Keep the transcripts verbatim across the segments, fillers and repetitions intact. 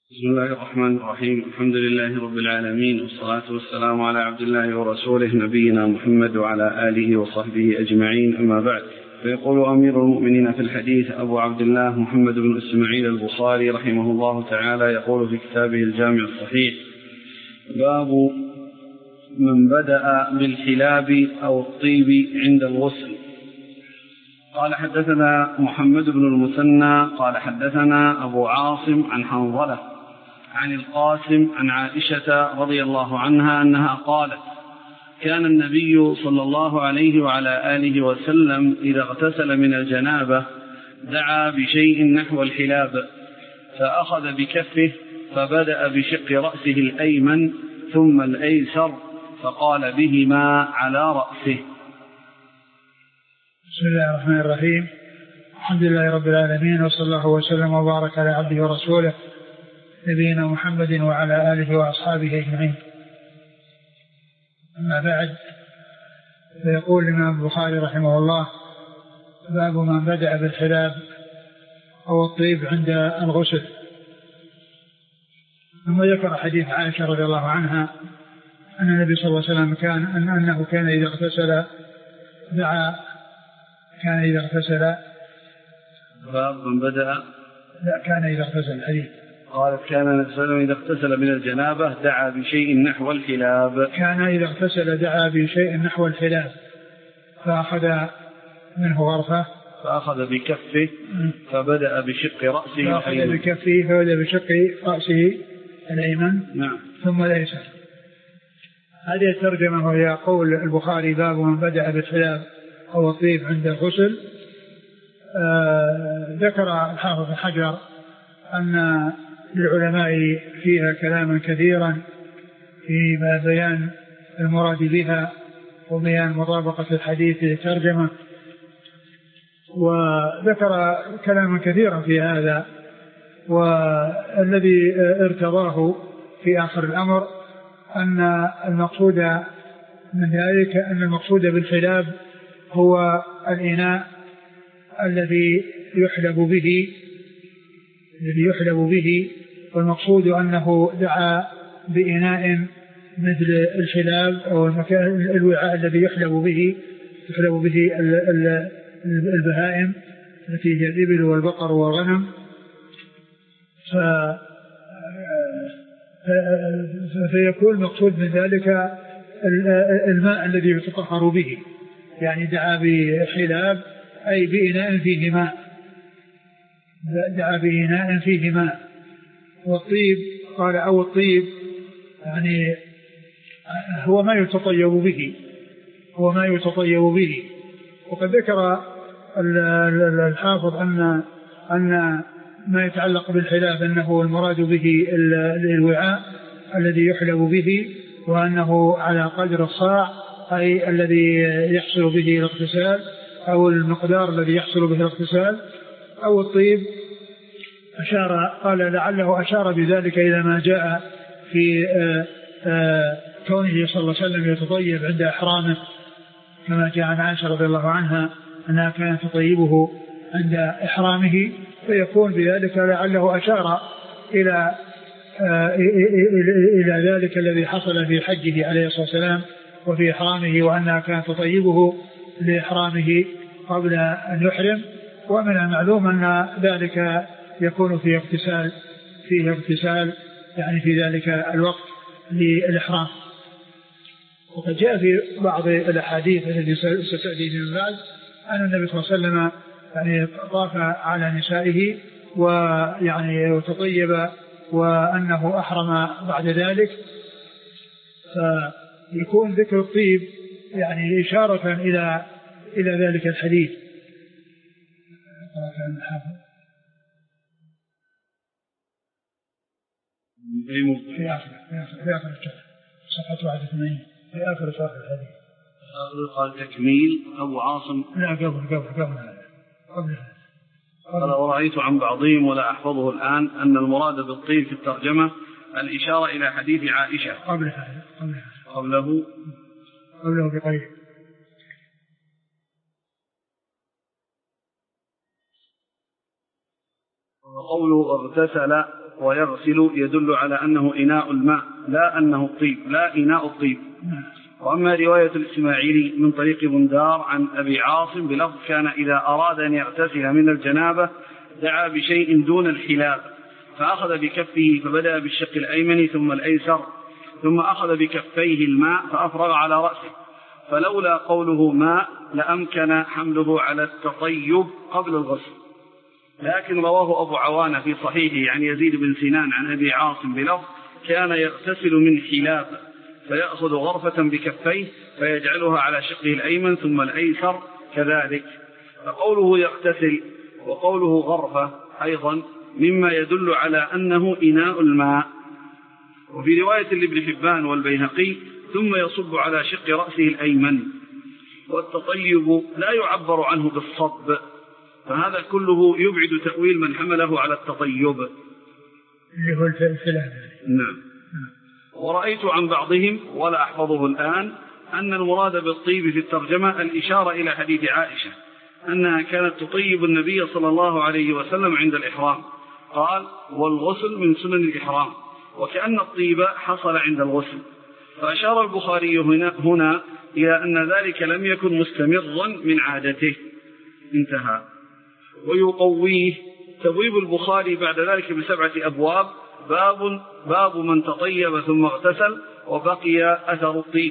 بسم الله الرحمن الرحيم. الحمد لله رب العالمين، والصلاة والسلام على عبد الله ورسوله نبينا محمد وعلى آله وصحبه أجمعين، أما بعد. فيقول أمير المؤمنين في الحديث أبو عبد الله محمد بن إسماعيل البخاري رحمه الله تعالى، يقول في كتابه الجامع الصحيح: باب من بدأ بالحلاب أو الطيب عند الغسل. قال: حدثنا محمد بن المثنى قال حدثنا أبو عاصم عن حنظلة عن القاسم عن عائشة رضي الله عنها أنها قالت: كان النبي صلى الله عليه وعلى آله وسلم إذا اغتسل من الجنابة دعا بشيء نحو الحلاب، فأخذ بكفه فبدأ بشق رأسه الأيمن ثم الأيسر، فقال بهما على رأسه. بسم الله الرحمن الرحيم. الحمد لله رب العالمين، وصلى الله وسلم وبارك على عبده ورسوله نبينا محمد وعلى آله وأصحابه أجمعين. أما بعد، فيقول الإمام البخاري رحمه الله: باب من بدأ بالحلاب أو الطيب عند الغسل. ثم ذكر حديث عائشة رضي الله عنها أن النبي صلى الله عليه وسلم كان أن أنه كان إذا اغتسل دعا كان إذا اغتسل باب من بدأ لا كان إذا اغتسل الحديث قالت: كان النبي صلى الله عليه وسلم إذا اغتسل من الجنابة دعا بشيء نحو الحلاب. كان إذا اغتسل دعا بشيء نحو الحلاب، فأخذ منه غرفة فأخذ بكفه فبدأ بشق رأسه فأخذ بكفه فبدأ بشق رأسه الأيمن نعم ثم الأيسر. هذه الترجمة وهي قول البخاري: باب من بدأ بالحلاب أو الطيب عند الغسل. آه ذكر الحافظ بن حجر أن للعلماء فيها كلاما كثيرا في بيان المراد بها وبيان مطابقة الحديث للترجمة، وذكر كلاما كثيرا في هذا، والذي ارتضاه في آخر الأمر أن المقصود من ذلك أن المقصود بالحلاب هو الإناء الذي يحلب به الذي يحلب به والمقصود أنه دعا بإناء مثل الحلاب أو المكان الوعاء الذي يحلب به يحلب به البهائم التي هي الإبل والبقر والغنم، فيكون المقصود من ذلك الماء الذي يتطهر به، يعني دعا بحلاب أي بإناء فيه ماء، دعا بإناء فيه ماء. والطيب قال أو الطيب يعني هو ما يتطيب به هو ما يتطيب به وقد ذكر الحافظ أن أن ما يتعلق بالحلاب أنه المراد به الوعاء الذي يحلب به، وأنه على قدر الصاع أي الذي يحصل به الاغتسال أو المقدار الذي يحصل به الاغتسال. أو الطيب أشار قال لعله أشار بذلك إلى ما جاء في آآ آآ كونه صلى الله عليه وسلم يتطيب عند إحرامه، كما جاء عن عائشة رضي الله عنها أنها كانت تطيبه عند إحرامه، فيكون بذلك لعله أشار إلى إلى ذلك الذي حصل في حجه عليه الصلاة والسلام وفي إحرامه، وأنها كانت تطيبه لإحرامه قبل أن يحرم. ومن المعلوم أن ذلك يكون في اغتسال فيه اغتسال يعني في ذلك الوقت للإحرام. وقد جاء في بعض الأحاديث التي ستأتي من بعد أن النبي صلى الله عليه وسلم يعني طاف على نسائه ويعني وتطيب وأنه أحرم بعد ذلك، فيكون ذكر الطيب يعني إشارة إلى إلى ذلك الحديث. في آخر في آخر صفحة واحد وثمانين في آخر صفحة الحديث قال تكميل أبو عاصم لا قبل قبل قبل هذا قبل هذا قال: ورأيت عن بعضهم ولا أحفظه الآن أن المراد بالطيب في الترجمة الإشارة إلى حديث عائشة قبل هذا قبل هذا قبله قبله بقليل. وقوله اغتسل ويغسل يدل على أنه إناء الماء لا أنه الطيب، لا إناء الطيب. وأما رواية الإسماعيلي من طريق بندار عن أبي عاصم بلفظ كان إذا أراد أن يغتسل من الجنابة دعا بشيء دون الحلاب فأخذ بكفه فبدأ بالشق الأيمن ثم الأيسر ثم أخذ بكفيه الماء فأفرغ على رأسه، فلولا قوله ماء لأمكن حمله على التطيب قبل الغسل. لكن رواه أبو عوانة في صحيحه عن يزيد بن سنان عن أبي عاصم بلفظ كان يغتسل من حلاب فيأخذ غرفة بكفيه فيجعلها على شقه الأيمن ثم الأيسر كذلك. فقوله يغتسل وقوله غرفة أيضا مما يدل على أنه إناء الماء. وفي رواية لابن حبان والبيهقي ثم يصب على شق رأسه الأيمن. والتطيب لا يعبر عنه بالصب، فهذا كله يبعد تأويل من حمله على التطيب اللي هو الفلان. نعم. ورأيت عن بعضهم ولا أحفظه الآن أن المراد بالطيب في الترجمة الإشارة إلى حديث عائشة أنها كانت تطيب النبي صلى الله عليه وسلم عند الإحرام، قال والغسل من سنن الإحرام، وكأن الطيب حصل عند الغسل. فأشار البخاري هنا, هنا إلى أن ذلك لم يكن مستمرا من عادته. انتهى. ويقويه تبويب البخاري بعد ذلك بسبعة أبواب، باب, باب من تطيب ثم اغتسل وبقي أثر الطيب.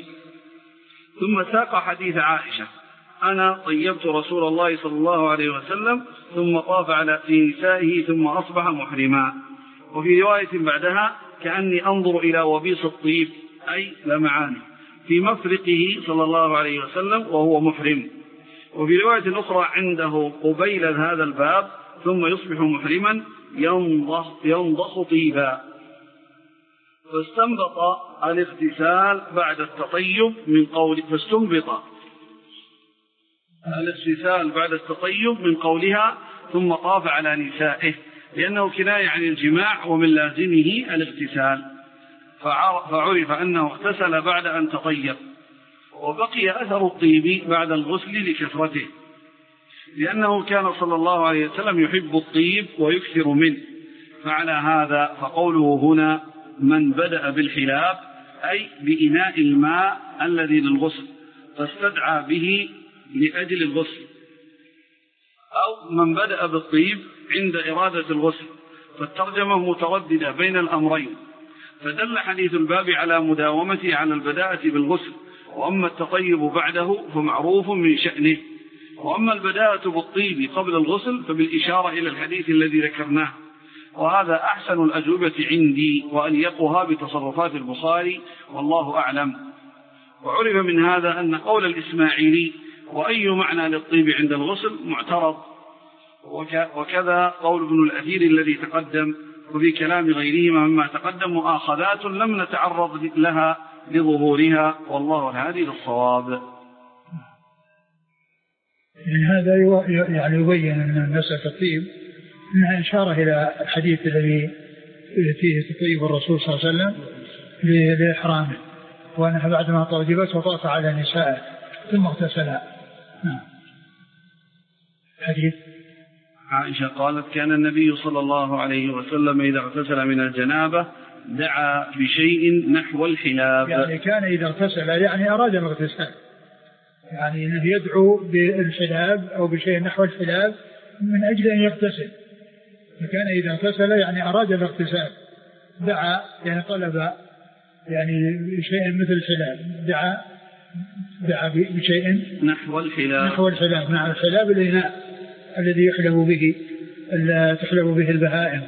ثم ساق حديث عائشة أنا طيبت رسول الله صلى الله عليه وسلم ثم طاف على نسائه ثم أصبح محرما. وفي رواية بعدها كأني أنظر إلى وبيص الطيب أي لمعانه في مفرقه صلى الله عليه وسلم وهو محرم. وفي رواية أخرى عنده قبيل هذا الباب ثم يصبح محرما ينضخ, ينضخ طيبا. فاستنبط الاغتسال بعد التطيب من قول فاستنبط الاغتسال بعد التطيب من قولها ثم طاف على نسائه، لأنه كناية عن الجماع ومن لازمه الاغتسال، فعرف أنه اغتسل بعد أن تطيب. وبقي أثر الطيب بعد الغسل لكثرته، لأنه كان صلى الله عليه وسلم يحب الطيب ويكثر منه. فعلى هذا فقوله هنا من بدأ بالحلاب أي بإناء الماء الذي للغسل فاستدعى به لأجل الغسل، أو من بدأ بالطيب عند إرادة الغسل، فالترجمة مترددة بين الأمرين. فدل حديث الباب على مداومته على البداءة بالغسل، وأما التطيب بعده فمعروف من شأنه، وأما البداءة بالطيب قبل الغسل فبالإشارة إلى الحديث الذي ذكرناه. وهذا أحسن الأجوبة عندي وأليقها بتصرفات البخاري والله أعلم. وعرف من هذا أن قول الإسماعيلي وأي معنى للطيب عند الغسل معترض، وكذا قول ابن الأثير الذي تقدم، وفي كلام غيرهما مما تقدم مؤاخذات لم نتعرض لها لظهورها، والله الهادي للصواب. يعني هذا يعني يبين أن مسألة الطيب أنها إشارة إلى الحديث الذي فيه تطيب الرسول صلى الله عليه وسلم لإحرامه، وأنها بعدما طيبت وطاف على نسائه ثم اغتسلا. حديث عائشة قالت كان النبي صلى الله عليه وسلم إذا اغتسل من الجنابة دعا بشيء نحو الحلاب، يعني كان إذا اغتسل يعني أراد الاغتسال، يعني أنه يدعو بالحلاب أو بشيء نحو الحلاب من أجل أن يغتسل. فكان إذا اغتسل يعني أراد الاغتسال، دعا يعني طلب يعني شيء مثل الحلاب، دعا دعا بشيء نحو الحلاب نحو الحلاب مع الحلاب الإناء الذي يحلب به تحلب به البهائم.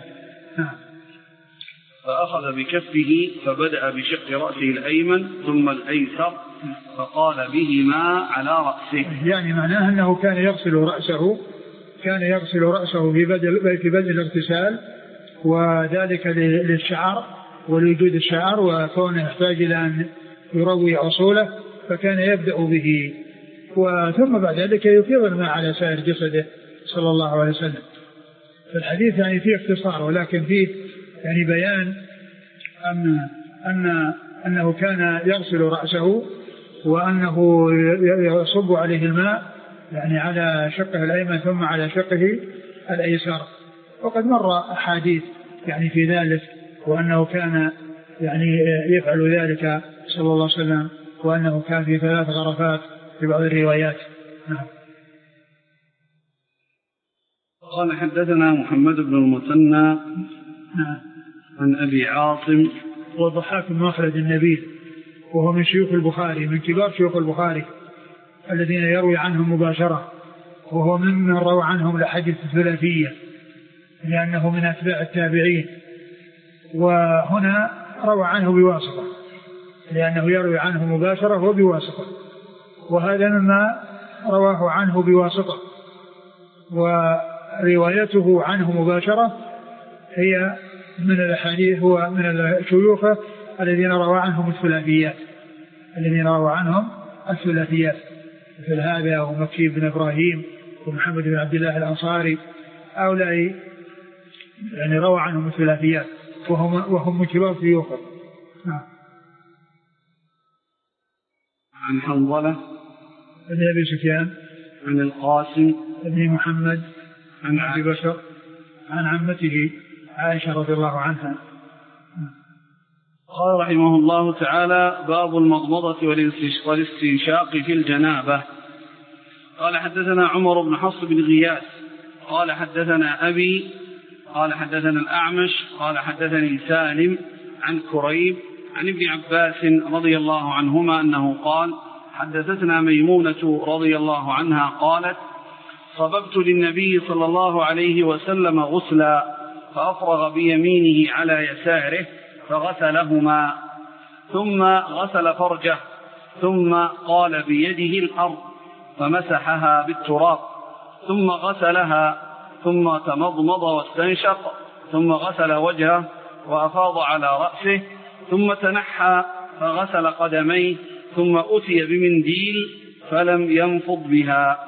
فأخذ بكفه فبدأ بشق رأسه الأيمن ثم الأيسر فقال بهما على رأسه، يعني معناه أنه كان يغسل رأسه كان يغسل رأسه في بدء في بدء الاغتسال، وذلك للشعر ولوجود الشعر وكونه يحتاج إلى أن يروي أصوله، فكان يبدأ به وثم بعد ذلك يفيض الماء على سائر جسده صلى الله عليه وسلم. فالحديث يعني فيه اختصار، ولكن فيه يعني بيان أن أن أنه كان يغسل رأسه وأنه يصب عليه الماء يعني على شقه الأيمن ثم على شقه الأيسر، وقد مر أحاديث يعني في ذلك، وأنه كان يعني يفعل ذلك صلى الله عليه وسلم، وأنه كان في ثلاث غرفات في بعض الروايات. نعم. قال حدثنا محمد بن المثنى عن أبي عاصم وضحاك بن مخلد النبيل، وهو من شيوخ البخاري، من كبار شيوخ البخاري الذين يروي عنهم مباشرة، وهو ممن روى عنهم الأحاديث الثلاثية لأنه من أتباع التابعين، وهنا روى عنه بواسطة لأنه يروي عنه مباشرة وبواسطة، وهذا مما رواه عنه بواسطة، وروايته عنه مباشرة هي من الأحاديث، هو من الشيوخ الذين روى عنهم الثلاثيات الذين روى عنهم الثلاثيات مثل هذا ومكي بن إبراهيم ومحمد بن عبد الله الأنصاري، هؤلاء يعني روى عنهم الثلاثيات وهم وهم من كبار شيوخه. عن حنظلة بن أبي سفيان عن القاسم بن محمد عن أبي بكر عن عمته عائشة رضي الله عنها. قال رحمه الله تعالى: باب المضمضة والاستنشاق في الجنابة. قال حدثنا عمر بن حفص بن غياث قال حدثنا أبي قال حدثنا الأعمش قال حدثني سالم عن كريب عن ابن عباس رضي الله عنهما أنه قال: حدثتنا ميمونة رضي الله عنها قالت: صببت للنبي صلى الله عليه وسلم غسلا فأفرغ بيمينه على يساره فغسلهما، ثم غسل فرجه، ثم قال بيده الأرض فمسحها بالتراب، ثم غسلها، ثم تمضمض واستنشق، ثم غسل وجهه وأفاض على رأسه، ثم تنحى فغسل قدميه، ثم أتي بمنديل فلم ينفض بها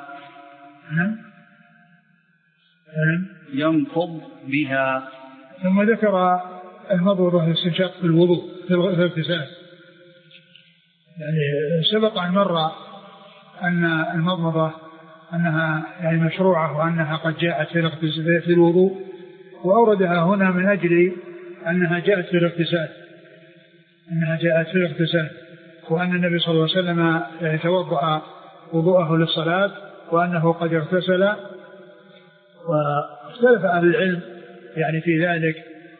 ينفض بها ثم ذكر المضمضة والاستنشاق في الوضوء في الاغتسال. يعني سبق أن مر أن المضمضة أنها يعني مشروعة وأنها قد جاءت في الوضوء، وأوردها هنا من أجل أنها جاءت في الاغتسال أنها جاءت في الاغتسال وأن النبي صلى الله عليه وسلم توضأ وضوءه للصلاة وأنه قد اغتسل. واختلف أهل العلم يعني في ذلك،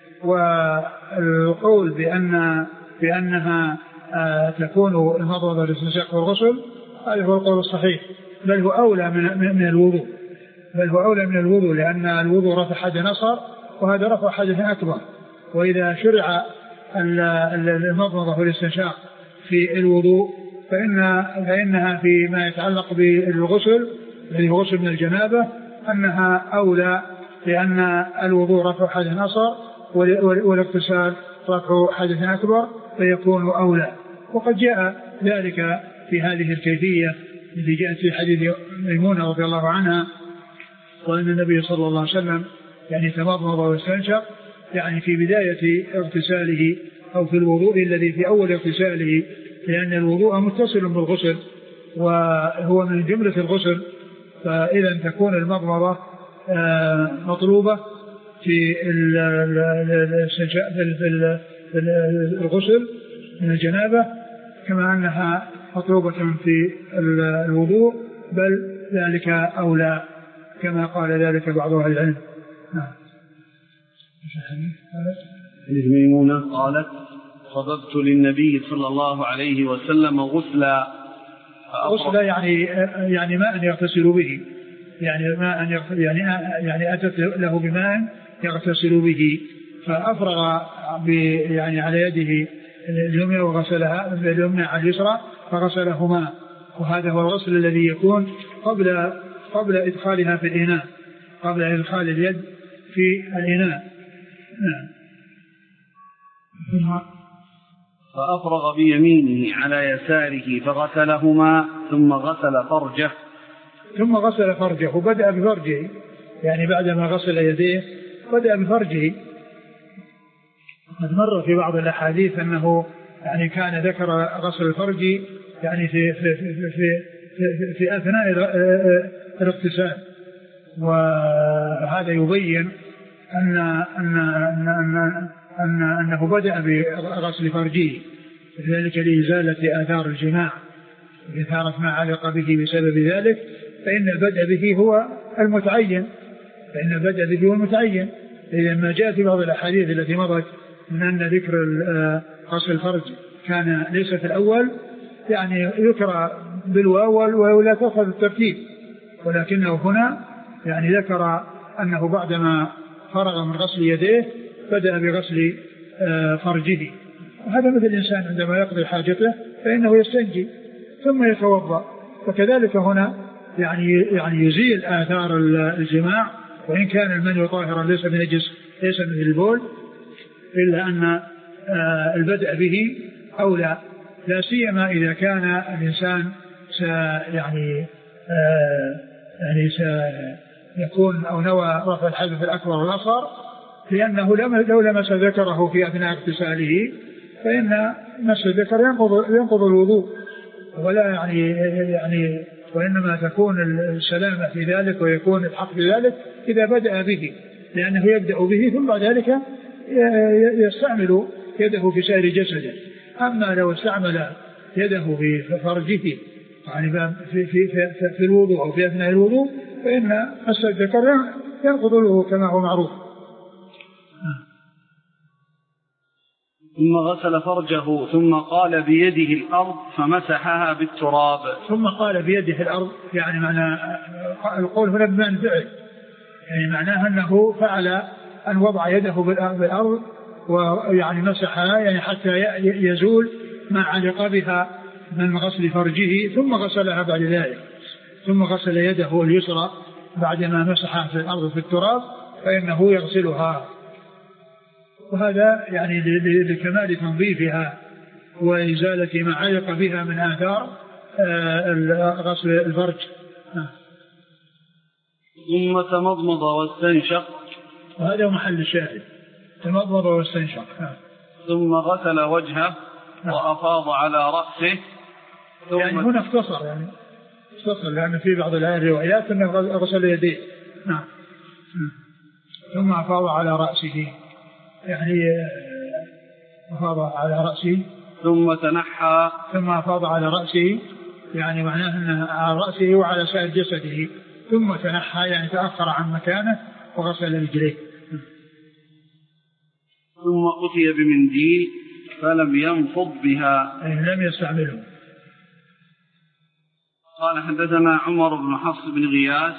والقول بأن بأنها تكون المضمضة والاستنشاق والغسل هذا هو القول الصحيح، بل هو أولى من من الوضوء بل هو أولى من الوضوء لأن الوضوء رفع حدث أصغر وهذا رفع حدث أكبر. وإذا شرع المضمضة والاستنشاق في الوضوء فإن فإنها فيما يتعلق بالغسل الذي هو غسل من الجنابة أنها أولى، لأن الوضوء رفع حدث أصغر والاغتسال رفع حدث أكبر فيكون أولى. وقد جاء ذلك في هذه الكيفية التي جاءت في حديث ميمونة رضي الله عنها، وأن النبي صلى الله عليه وسلم يعني تمضمض واستنشق يعني في بداية اغتساله أو في الوضوء الذي في أول اغتساله، لأن الوضوء متصل بالغسل وهو من جملة الغسل، فإذا تكون المضمضة مطلوبة في الغسل من الجنابة كما أنها مطلوبة في الوضوء، بل ذلك أولى كما قال ذلك بعض أهل العلم. حديث ميمونة قالت: صببت للنبي صلى الله عليه وسلم غسلا غسلا يعني يعني ماء يغتسل به، يعني ماء يعني يعني أتت له بماء يغتسل به، فأفرغ يعني على يده اليمنى وغسلها اليمنى على اليسرى فغسلهما، وهذا هو الغسل الذي يكون قبل قبل إدخالها في الإناء قبل إدخال اليد في الإناء. نعم. فأفرغ بيمينه على يساره فغسلهما ثم غسل فرجه ثم غسل فرجه وبدأ بفرجه، يعني بعدما غسل يديه بدأ بفرجه. قد مر في بعض الأحاديث أنه يعني كان ذكر غسل الفرج يعني في في في في, في, في أثناء الاغتسال، وهذا يبين أن أن أن أن, أن أنه بدأ بغسل فرجه ذلك لإزالة آثار الجماع إثارة ما علق به بسبب ذلك، فإن البدء به هو المتعين فإن البدء به هو المتعين لما جاء في بعض الأحاديث التي مضت من أن ذكر غسل الفرج كان ليس في الأول، يعني يكرى بالواو ولا تأخذ الترتيب، ولكنه هنا يعني ذكر أنه بعدما فرغ من غسل يديه بدأ بغسل فرجه. وهذا مثل الإنسان عندما يقضي حاجته فإنه يستنجي ثم يتوضأ، فكذلك هنا يعني يعني يزيل آثار الجماع، وإن كان المني طاهرا ليس بنجس ليس مثل البول، إلا أن البدء به أولى، لا سيما إذا كان الإنسان يعني يعني سيكون أو نوى رفع الحدث الأكبر والأصغر، لأنه لو لمس ذكره في أثناء اغتساله فإن مس الذكر ينقض ينقض الوضوء، ولا يعني يعني وإنما تكون السلامة في ذلك ويكون الحق في ذلك إذا بدأ به، لأنه يبدأ به ثم بعد ذلك يستعمل يده في سائر جسده. أما لو استعمل يده في فرجه يعني في, في, في, في الوضوء أو في أثناء الوضوء فإن مس الذكر ينقض الوضوء كما هو معروف. ثم غسل فرجه ثم قال بيده الأرض فمسحها بالتراب. ثم قال بيده الأرض يعني معنى القول هنا بمعنى فعل، يعني معناه أنه فعل أن وضع يده بالأرض ويعني مسحها يعني حتى يزول ما علق بها من غسل فرجه، ثم غسلها بعد ذلك، ثم غسل يده اليسرى بعدما مسحها في الأرض في التراب فإنه يغسلها، وهذا يعني لكمال تنظيفها وإزالة ما علق بها من آثار غسل الفرج. ثم تمضمض واستنشق، وهذا محل الشاهد، تمضمض واستنشق. ثم غسل وجهه وأفاض على رأسه. يعني هنا اختصر يعني اختصر لأن في بعض الروايات أنه غسل يديه. نعم. ثم أفاض على رأسه يعني أفاض على رأسه ثم تنحى ثم أفاض على رأسه يعني معناه أنه على رأسه وعلى سائر جسده، ثم تنحى يعني تأخر عن مكانه وغسل رجليه. ثم أتي بمنديل فلم ينفض بها يعني لم يستعمله. قال حدثنا عمر بن حفص بن غياث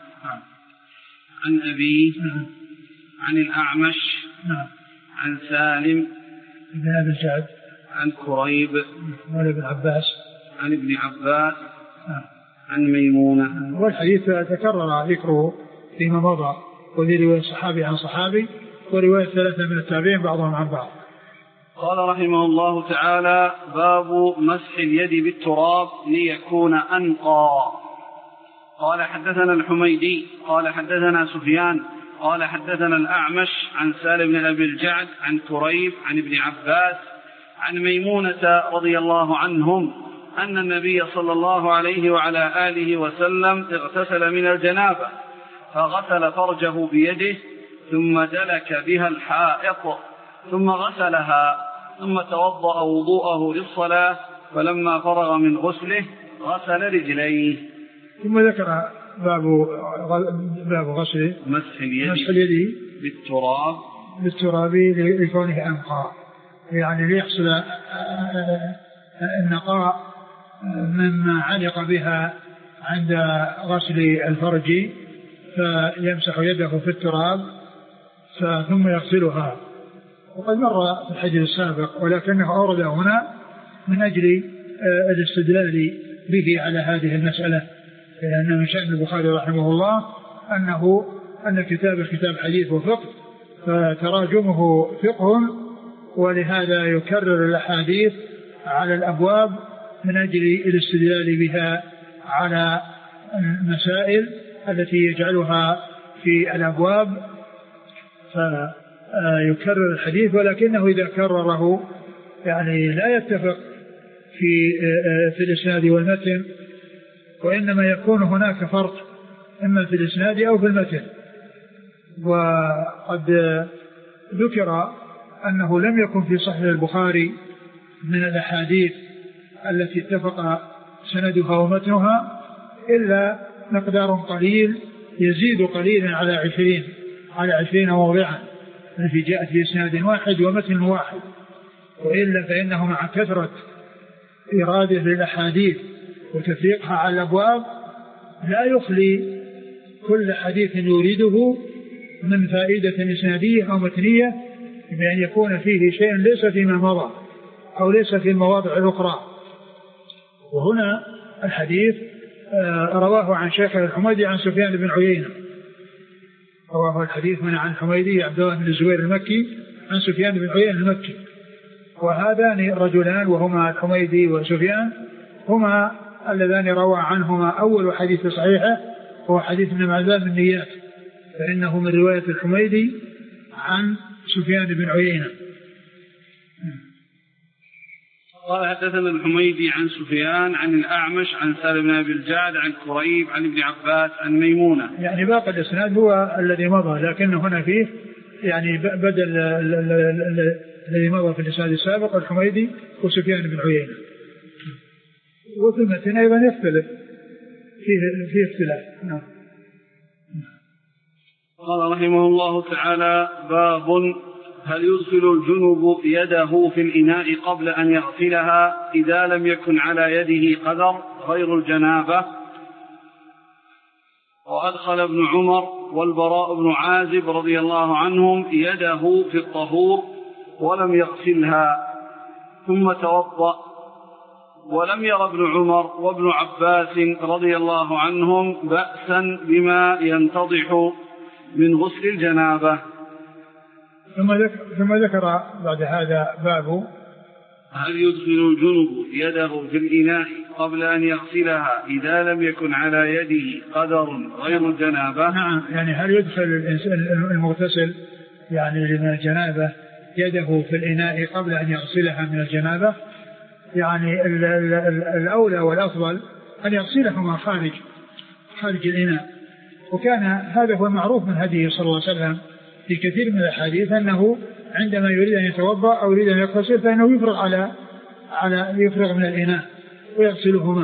عن أبيه عن الأعمش عن سالم بن أبي الجعد عن كريب عن ابن عباس عن ابن عباس عن ميمونة. والحديث تكرر ذكره فيما مضى، وذي رواية صحابي عن صحابي ورواية ثلاثة من التابعين بعضهم عن بعض. قال رحمه الله تعالى: باب مسح اليد بالتراب ليكون أنقى. قال حدثنا الحميدي قال حدثنا سفيان قال حدثنا الأعمش عن سالم بن أبي الجعد عن كريب عن ابن عباس عن ميمونة رضي الله عنهم أن النبي صلى الله عليه وعلى آله وسلم اغتسل من الجنابة فغسل فرجه بيده ثم دلك بها الحائط ثم غسلها ثم توضأ وضوءه للصلاة، فلما فرغ من غسله غسل رجليه. ثم ذكر باب باب غسل مسح اليد اليد بالتراب بالتراب لكونه أنقى، يعني ليحصل النقاء مما علق بها عند غسل الفرج، فيمسح يده في التراب ثم يغسلها. وقد مر في الحديث السابق، ولكنه أورد هنا من أجل الاستدلال به على هذه المسألة، لأن من شأن البخاري رحمه الله أنه أن كتاب كتاب حديث وفقه، فتراجمه فقه، ولهذا يكرر الأحاديث على الأبواب من أجل الاستدلال بها على المسائل التي يجعلها في الأبواب، فيكرر الحديث، ولكنه إذا كرره يعني لا يتفق في في الإسناد والمتن، وإنما يكون هناك فرق إما في الإسناد أو في المتن، وقد ذكر أنه لم يكن في صحيح البخاري من الأحاديث التي اتفق سندها ومتنها إلا مقدار قليل يزيد قليلا على عشرين على عشرين موضعا التي جاءت في إسناد واحد ومتن واحد، وإلا فإنه مع كثرة إرادة للأحاديث وتفريقها على الأبواب لا يخلي كل حديث يريده من فائدة إسنادية أو متنية بأن يكون فيه شيء ليس فيما مضى أو ليس في المواضع الأخرى. وهنا الحديث رواه عن شيخ الحميدي عن سفيان بن عيينة، رواه الحديث من عن الحميدي عبد الله بن الزبير المكي عن سفيان بن عيينة المكي، وهذان رجلان وهما الحميدي وسفيان هما اللذان روى عنهما أول حديث صحيحة هو حديث ابن معبد من النيات، فإنه من رواية الحميدي عن سفيان بن عيينة. قال حدثنا الحميدي عن سفيان عن الأعمش عن سالم بن أبي الجعد عن كريب عن ابن عباس عن ميمونة. يعني باقي الإسناد هو الذي مضى، لكن هنا فيه يعني بدل الذي مضى في الإسناد السابق الحميدي وسفيان بن عيينة. وفي المتن أيضا يختلف فيه فيه اختلاف. نعم. قال رحمه الله تعالى: باب هل يدخل الجنب يده في الإناء قبل أن يغسلها إذا لم يكن على يده قدر غير الجنابة. وأدخل ابن عمر والبراء بن عازب رضي الله عنهم يده في الطهور ولم يغسلها ثم توضأ، ولم ير ابن عمر وابن عباس رضي الله عنهم بأسا بما ينتضح من غسل الجنابة. ثم ذكر, ثم ذكر بعد هذا باب هل يدخل الجنب يده في الإناء قبل أن يغسلها إذا لم يكن على يده قدر غير الجنابة. نعم، يعني هل يدخل المغتسل يعني من الجنابة يده في الإناء قبل أن يغسلها من الجنابة؟ يعني ال ال ال الأولى والأفضل أن يغسلهما خارج خارج الإناء، وكان هذا هو المعروف من هديه صلى الله عليه وسلم في كثير من الحديث أنه عندما يريد أن يتوضأ أو يريد أن يغتسل فإنه يفرغ على على يفرغ من الإناء ويغسلهما.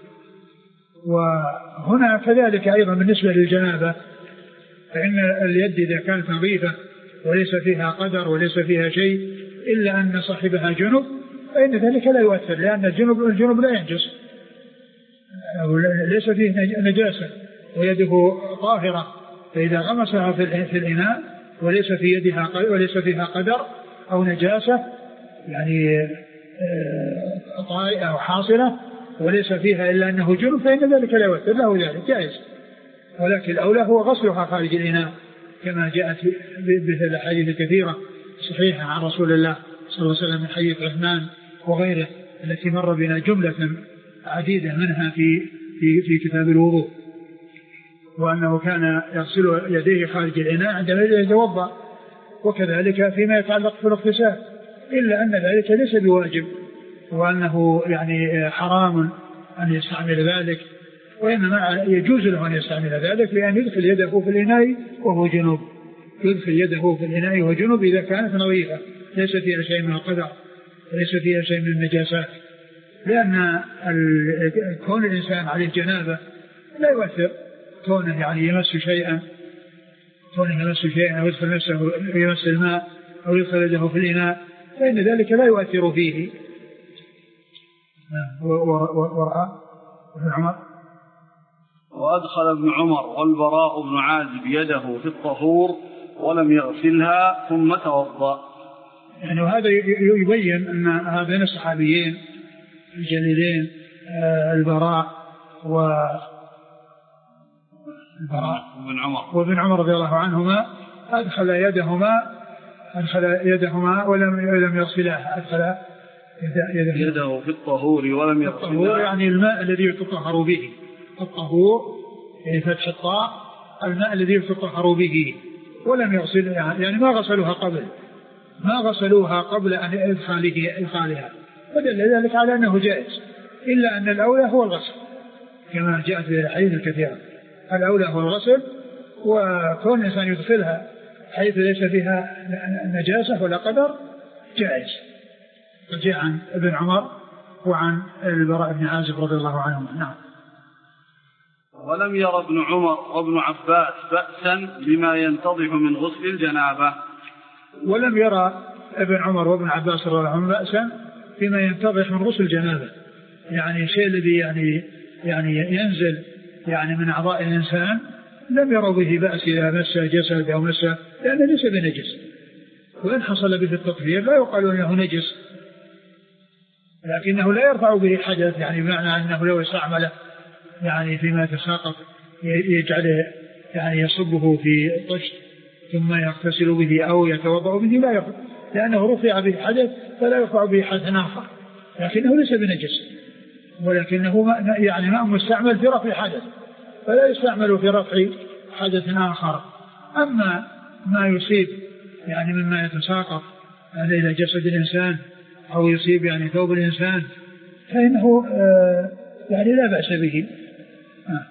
وهنا كذلك أيضا بالنسبة للجنابة، فإن اليد إذا كانت نظيفة وليس فيها قدر وليس فيها شيء إلا أن صاحبها جنب فإن ذلك لا يؤثر، لأن الجنب الجنب لا ينجس، ليس فيه نجاسة ويده طاهرة، فإذا غمسها في الإناء وليس في يدها وليس فيها قدر أو نجاسة يعني طارئة أو حاصلة وليس فيها إلا أنه جنب فإن ذلك لا يؤثر له، ذلك جائز. ولكن الأولى هو غسلها خارج الإناء كما جاءت في الأحاديث الكثيرة صحيحة عن رسول الله صلى الله عليه وسلم من حديث عثمان وغيره التي مر بنا جملة عديدة منها في في في كتاب الوضوء، وأنه كان يغسل يديه خارج الإناء عندما يتوضأ، وكذلك فيما يتعلق في الاغتسال، إلا أن ذلك ليس بواجب وأنه يعني حرام أن يستعمل ذلك، وإنما يجوز له أن يستعمل ذلك لأن يدخل يده في الإناء وهو جنوب، يدخل يده في الإناء وهو جنوب إذا كانت نظيفة ليس فيها شيء من القدر وليس فيها شيء من النجاسات، لأن كون الإنسان عليه جنابة لا يؤثر كونه يعني يمس شيئا كونه يمس شيئا أو يدخل نفسه يمس الماء أو يدخل يده في الإناء فإن ذلك لا يؤثر فيه. ورأى ابن عمر وأدخل ابن عمر والبراء بن عازب يده في الطهور ولم يغسلها ثم توضأ. يعني وهذا يبين أن هذين الصحابيين الجليلين البراء و البراء وابن عمر وابن عمر رضي الله عنهما أدخل يدهما أدخل يدهما ولم ولم يغسلها، أدخل يده, يده في الطهور ولم يغسلها، يعني الماء الذي يتطهر به، الطهور يعني فتح الطاء الماء الذي يتطهر به ولم يغسل، يعني ما غسلوها قبل ما غسلوها قبل أن إدخاله إدخالها، فدل ذلك على أنه جائز، إلا أن الأولى هو الغسل كما جاءت في الحديث الكثيرة، الأولى هو الغسل وكون الإنسان يدخلها حيث ليس فيها نجاسة ولا قدر جائز. جاء عن ابن عمر وعن البراء بن عازب رضي الله عنهم. نعم. ولم ير ابن عمر وابن عباس بأسا بما ينتضح من غسل الجنابة. ولم يرى ابن عمر وابن عباس رضي الله عنهم بأسا بما ينتضح من غسل الجنابة، يعني الشيء الذي يعني يعني ينزل يعني من أعضاء الإنسان لم يروا به بأس إذا مس جسد أو مس، لأنه ليس بنجس، وإن حصل به التطهير لا يقال أنه نجس، لكنه لا يرفع به حدث، يعني بمعنى أنه لو استعمله يعني فيما يتساقط يجعله يعني يصبه في طشت ثم يغتسل به أو يتوضأ به لا يرفع، لأنه رفع به حدث فلا يرفع به حدث آخر، لكنه ليس بنجس، ولكنه يعني ماء مستعمل في رفع حدث فلا يستعمل في رفع حدث آخر. أما ما يصيب يعني مما يتساقط يعني إلى جسد الإنسان أو يصيب يعني ثوب الإنسان فإنه آه يعني لا بأس به. آه.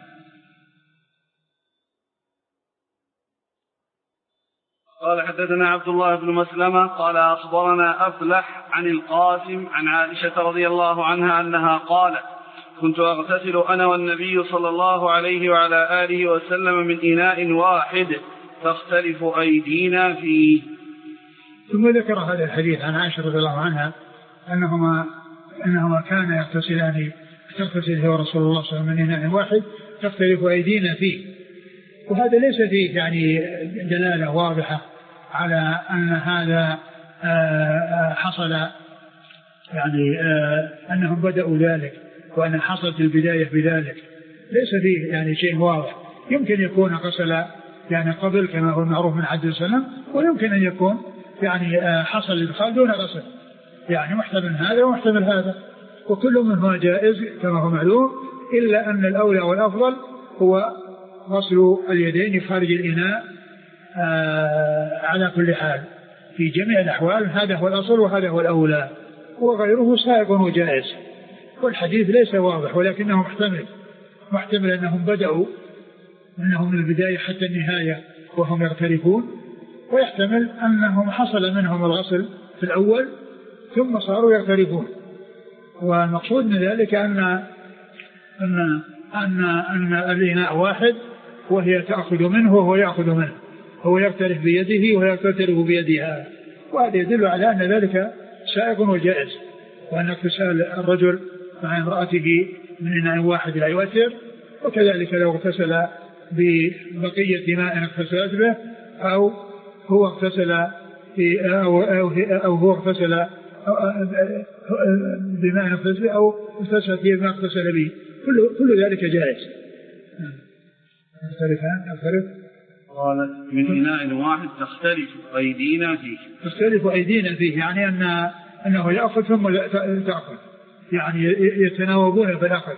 قال حدثنا عبد الله بن مسلمة قال أخبرنا أفلح عن القاسم عن عائشة رضي الله عنها أنها قالت كنت أغتسل أنا والنبي صلى الله عليه وعلى آله وسلم من إناء واحد تختلف أيدينا فيه. ثم ذكر هذا الحديث عن عائشة رضي الله عنها أنهما أنهما كان يغتسلان تغتسل هو رسول الله صلى الله عليه وسلم من إناء واحد تختلف أيدينا فيه، وهذا ليس فيه يعني دلالة واضحة على أن هذا حصل يعني أنهم بدأوا ذلك وأن حصلت البداية بذلك، ليس فيه يعني شيء واضح. يمكن يكون غسل يعني قبل كما هو معروف من عهد السلام، ويمكن أن يكون يعني حصل الإدخال دون غسل، يعني محتمل هذا ومحتمل هذا، وكل منهما جائز كما هو معلوم، إلا أن الأولى والأفضل هو غسل اليدين خارج الإناء على كل حال في جميع الأحوال، هذا هو الأصل وهذا هو الأولى، وغيره سائغ وجائز. والحديث ليس واضح ولكنه محتمل، محتمل أنهم بدأوا أنهم من البداية حتى النهاية وهم يغترفون، ويحتمل أنهم حصل منهم الغسل في الأول ثم صاروا يغترفون. والمقصود من ذلك أن أن أن, أن الإناء واحد وهي تأخذ منه وهو يأخذ منه، هو يغترف بيده وهي تغترف بيدها، وهذا يدل على أن ذلك سائغ وجائز، وأن اغتسال الرجل مع امرأته من إناء واحد لا يؤثر، وكذلك لو اغتسل ببقية ماء اغتسلت به أو هو اغتسل في أو, أو, أو هو اغتسل بماء اغتسل أو اغتسل فيه بما اغتسل به، كل, كل ذلك جائز. أختلفان أختلف قالت من إناء واحد تختلف أيدينا فيه، تختلف أيدينا فيه يعني أن أنه يأخذ ثم تأخذ، يعني يتناوبون في الأخذ.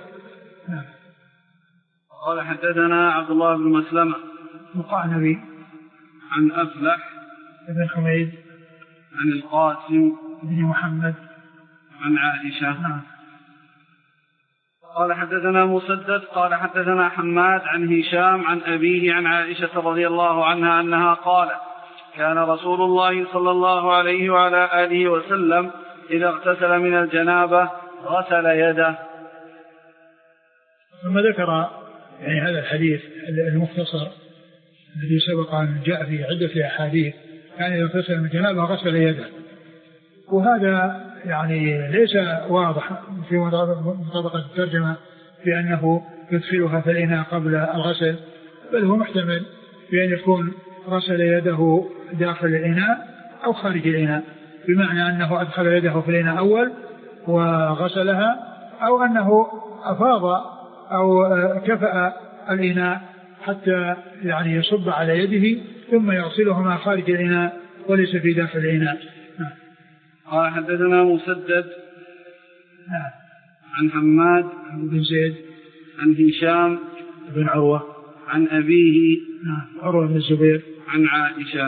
قال حدثنا عبد الله بن مسلمة مقعنبي عن أفلح بن حميد عن القاسم بن محمد عن عائشة. نعم. قال حدثنا مسدد قال حدثنا حماد عن هشام عن أبيه عن عائشة رضي الله عنها أنها قالت كان رسول الله صلى الله عليه وعلى آله وسلم إذا اغتسل من الجنابة غسل يده. ثم ذكر يعني هذا الحديث المختصر الذي سبق أن جاء في عدة أحاديث، كان إذا اغتسل من الجنابة غسل يده، وهذا يعني ليس واضح في مطابقة الترجمة بأنه يدخلها في الإناء قبل الغسل، بل هو محتمل بأن يكون غسل يده داخل الإناء أو خارج الإناء، بمعنى أنه أدخل يده في الإناء أول وغسلها، أو أنه أفاض أو كفأ الإناء حتى يعني يصب على يده ثم يغسلهما خارج الإناء وليس في داخل الإناء. قال حدثنا مسدد عن حماد بن زيد عن هشام بن عروة عن أبيه عروة بن الزبير عن عائشة.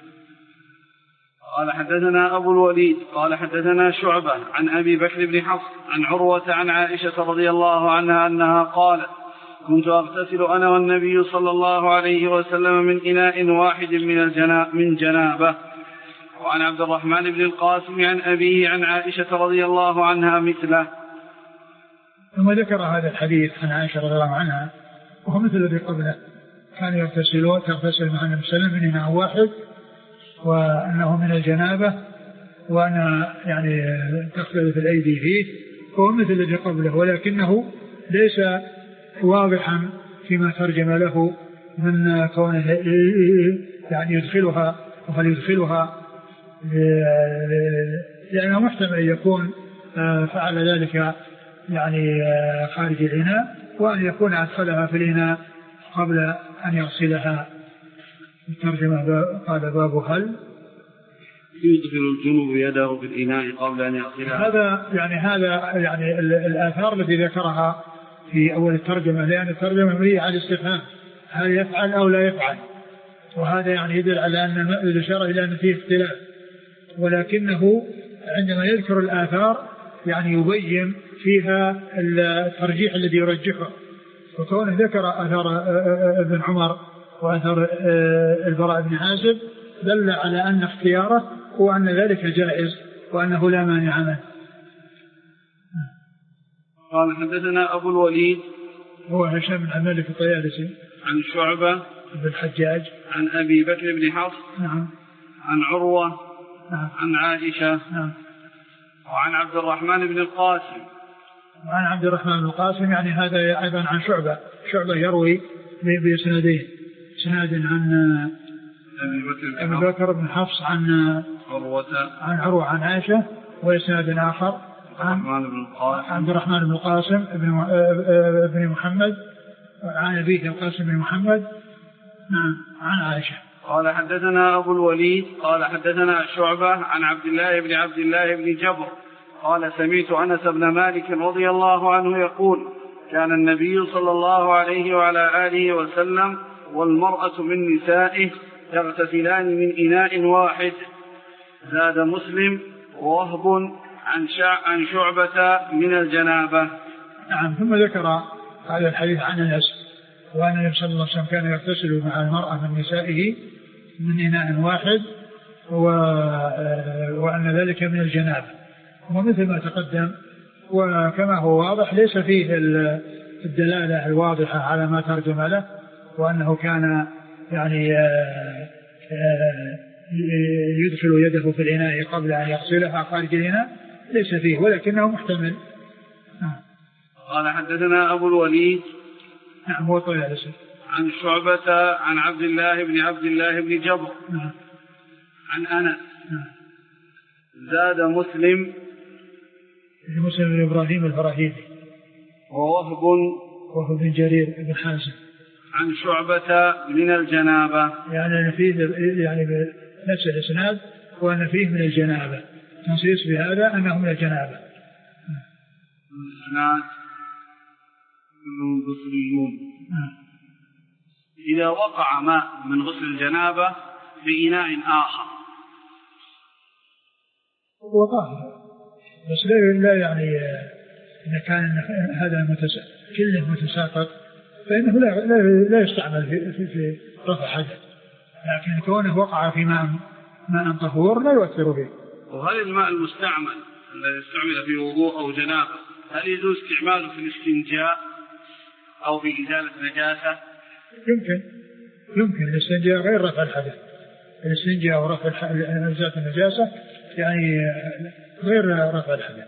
قال حدثنا أبو الوليد قال حدثنا شعبة عن أبي بكر بن حفص عن عروة عن عائشة رضي الله عنها أنها قالت كنت أغتسل أنا والنبي صلى الله عليه وسلم من إناء واحد من, الجنا من جنابه. وعن عبد الرحمن بن القاسم عن أبيه عن عائشة رضي الله عنها مثله. ثم ذكر هذا الحديث عن عائشة رضي الله عنها وهو مثل الذي قبله، كان يغتسل تغتسل مع النبي صلى الله عليه وسلم من إناء واحد وأنه من الجنابة وأنا يعني تختلف الأيدي فيه، هو مثل الذي قبله، ولكنه ليس واضحا فيما ترجم له من كونه يعني يدخلها وهل يدخلها، لأنه محتمل أن يكون فعل ذلك يعني خارج الإناء، وأن يكون أدخلها في الإناء قبل أن يغسلها. الترجمة قال باب هل يدخل الجنوب يده في الإناء قبل أن يغسلها. هذا يعني هذا يعني الآثار التي ذكرها في أول الترجمة، لأن الترجمة مبنية على الاستفهام هل يفعل أو لا يفعل، وهذا يعني يدل على أن الإشارة إلى أن فيه اختلاف، ولكنه عندما يذكر الآثار يعني يبين فيها الترجيح الذي يرجحه، وكونه ذكر آثار ابن عمر وآثار البراء بن عازب دل على أن اختياره وأن ذلك جائز وأنه لا مانع منه. قال حدثنا أبو الوليد هو هشام بن عبد الملك الطيالسي عن شعبة بن الحجاج عن أبي بكر بن حفص نعم عن عروة نعم عن عائشة نعم وعن عبد الرحمن بن القاسم وعن عبد الرحمن بن القاسم، يعني هذا أيضا عن شعبة شعبة يروي بسندين، سناد عن أبي بكر بن حفص عن عروة عن عروة عن عائشة، وإسناد آخر عن عبد الرحمن بن القاسم بن محمد عن أبيه القاسم بن محمد نعم عن عائشة. قال حدثنا أبو الوليد قال حدثنا شعبة عن عبد الله بن عبد الله بن جبر قال سمعت أنس بن مالك رضي الله عنه يقول كان النبي صلى الله عليه وعلى آله وسلم والمرأة من نسائه يغتسلان من إناء واحد. زاد مسلم ووهب عن عن شعبة من الجنابة. نعم. ثم ذكر هذا الحديث عن أنس وأن النبي صلى الله عليه وسلم كان يغتسل مع المرأة من نسائه من إناء واحد وأن ذلك من الجنابة، ومثل ما تقدم وكما هو واضح ليس فيه الدلالة الواضحة على ما ترجم له، وأنه كان يعني يدخل يده في الإناء قبل أن يغسلها خارج الإناء ليس فيه، ولكنه محتمل. قال حدثنا أبو الوليد نعم هو طيالسي عن شعبة عن عبد الله بن عبد الله بن جبر نعم عن أنس نعم. زاد مسلم مسلم بن إبراهيم الفراهيدي ووهب وهو بن جرير بن حازم عن شعبة من الجنابة، يعني فيه يعني نفس الإسناد وأن فيه من الجنابة، تنصيص بهذا أنه من الجنابة. الإسناد كلهم بصريون. إذا وقع ماء من غسل الجنابة في إناء آخر هو طاهر، بس لا, لا يعني إذا كان هذا متساقط كله متساقط فإنه لا, لا, لا يستعمل في, في, في رفع حدث، لكن كونه وقع في ماء ماء طهور لا يؤثر به. وهل الماء المستعمل الذي استعمل في وضوء أو جنابة هل يجوز استعماله في الاستنجاء أو في إزالة نجاسة؟ يمكن يمكن الاستنجاء غير رفع الحدث، الاستنجاء ورفع إزالة النجاسة يعني غير رفع الحدث.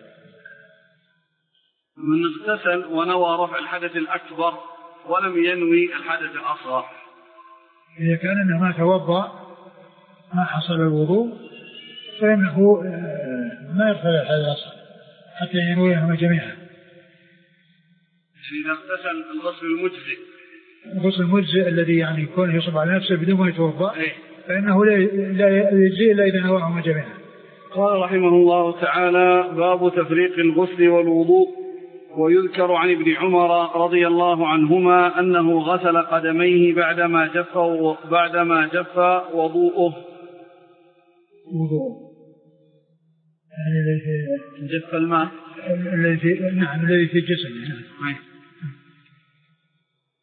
من اغتسل ونوى رفع الحدث الأكبر ولم ينوي الحدث الأصغر، إذا كان إنه ما توضأ ما حصل الوضوء فإنه ما يرفع الحدث الأصغر حتى ينويهما جميعا. إذا اغتسل الغسل المجزئ الغسل المجزئ الذي يعني يكون يصب على نفسه بدون ما يتوضأ إيه؟ فإنه لا يجزئ إلا إذا نواهما جميعا. قال رحمه الله تعالى باب تفريق الغسل والوضوء. ويذكر عن ابن عمر رضي الله عنهما أنه غسل قدميه بعدما جف بعدما جف وضوءه. وضوء يعني الذي في جف الماء الذي في نعم الذي في الجسد.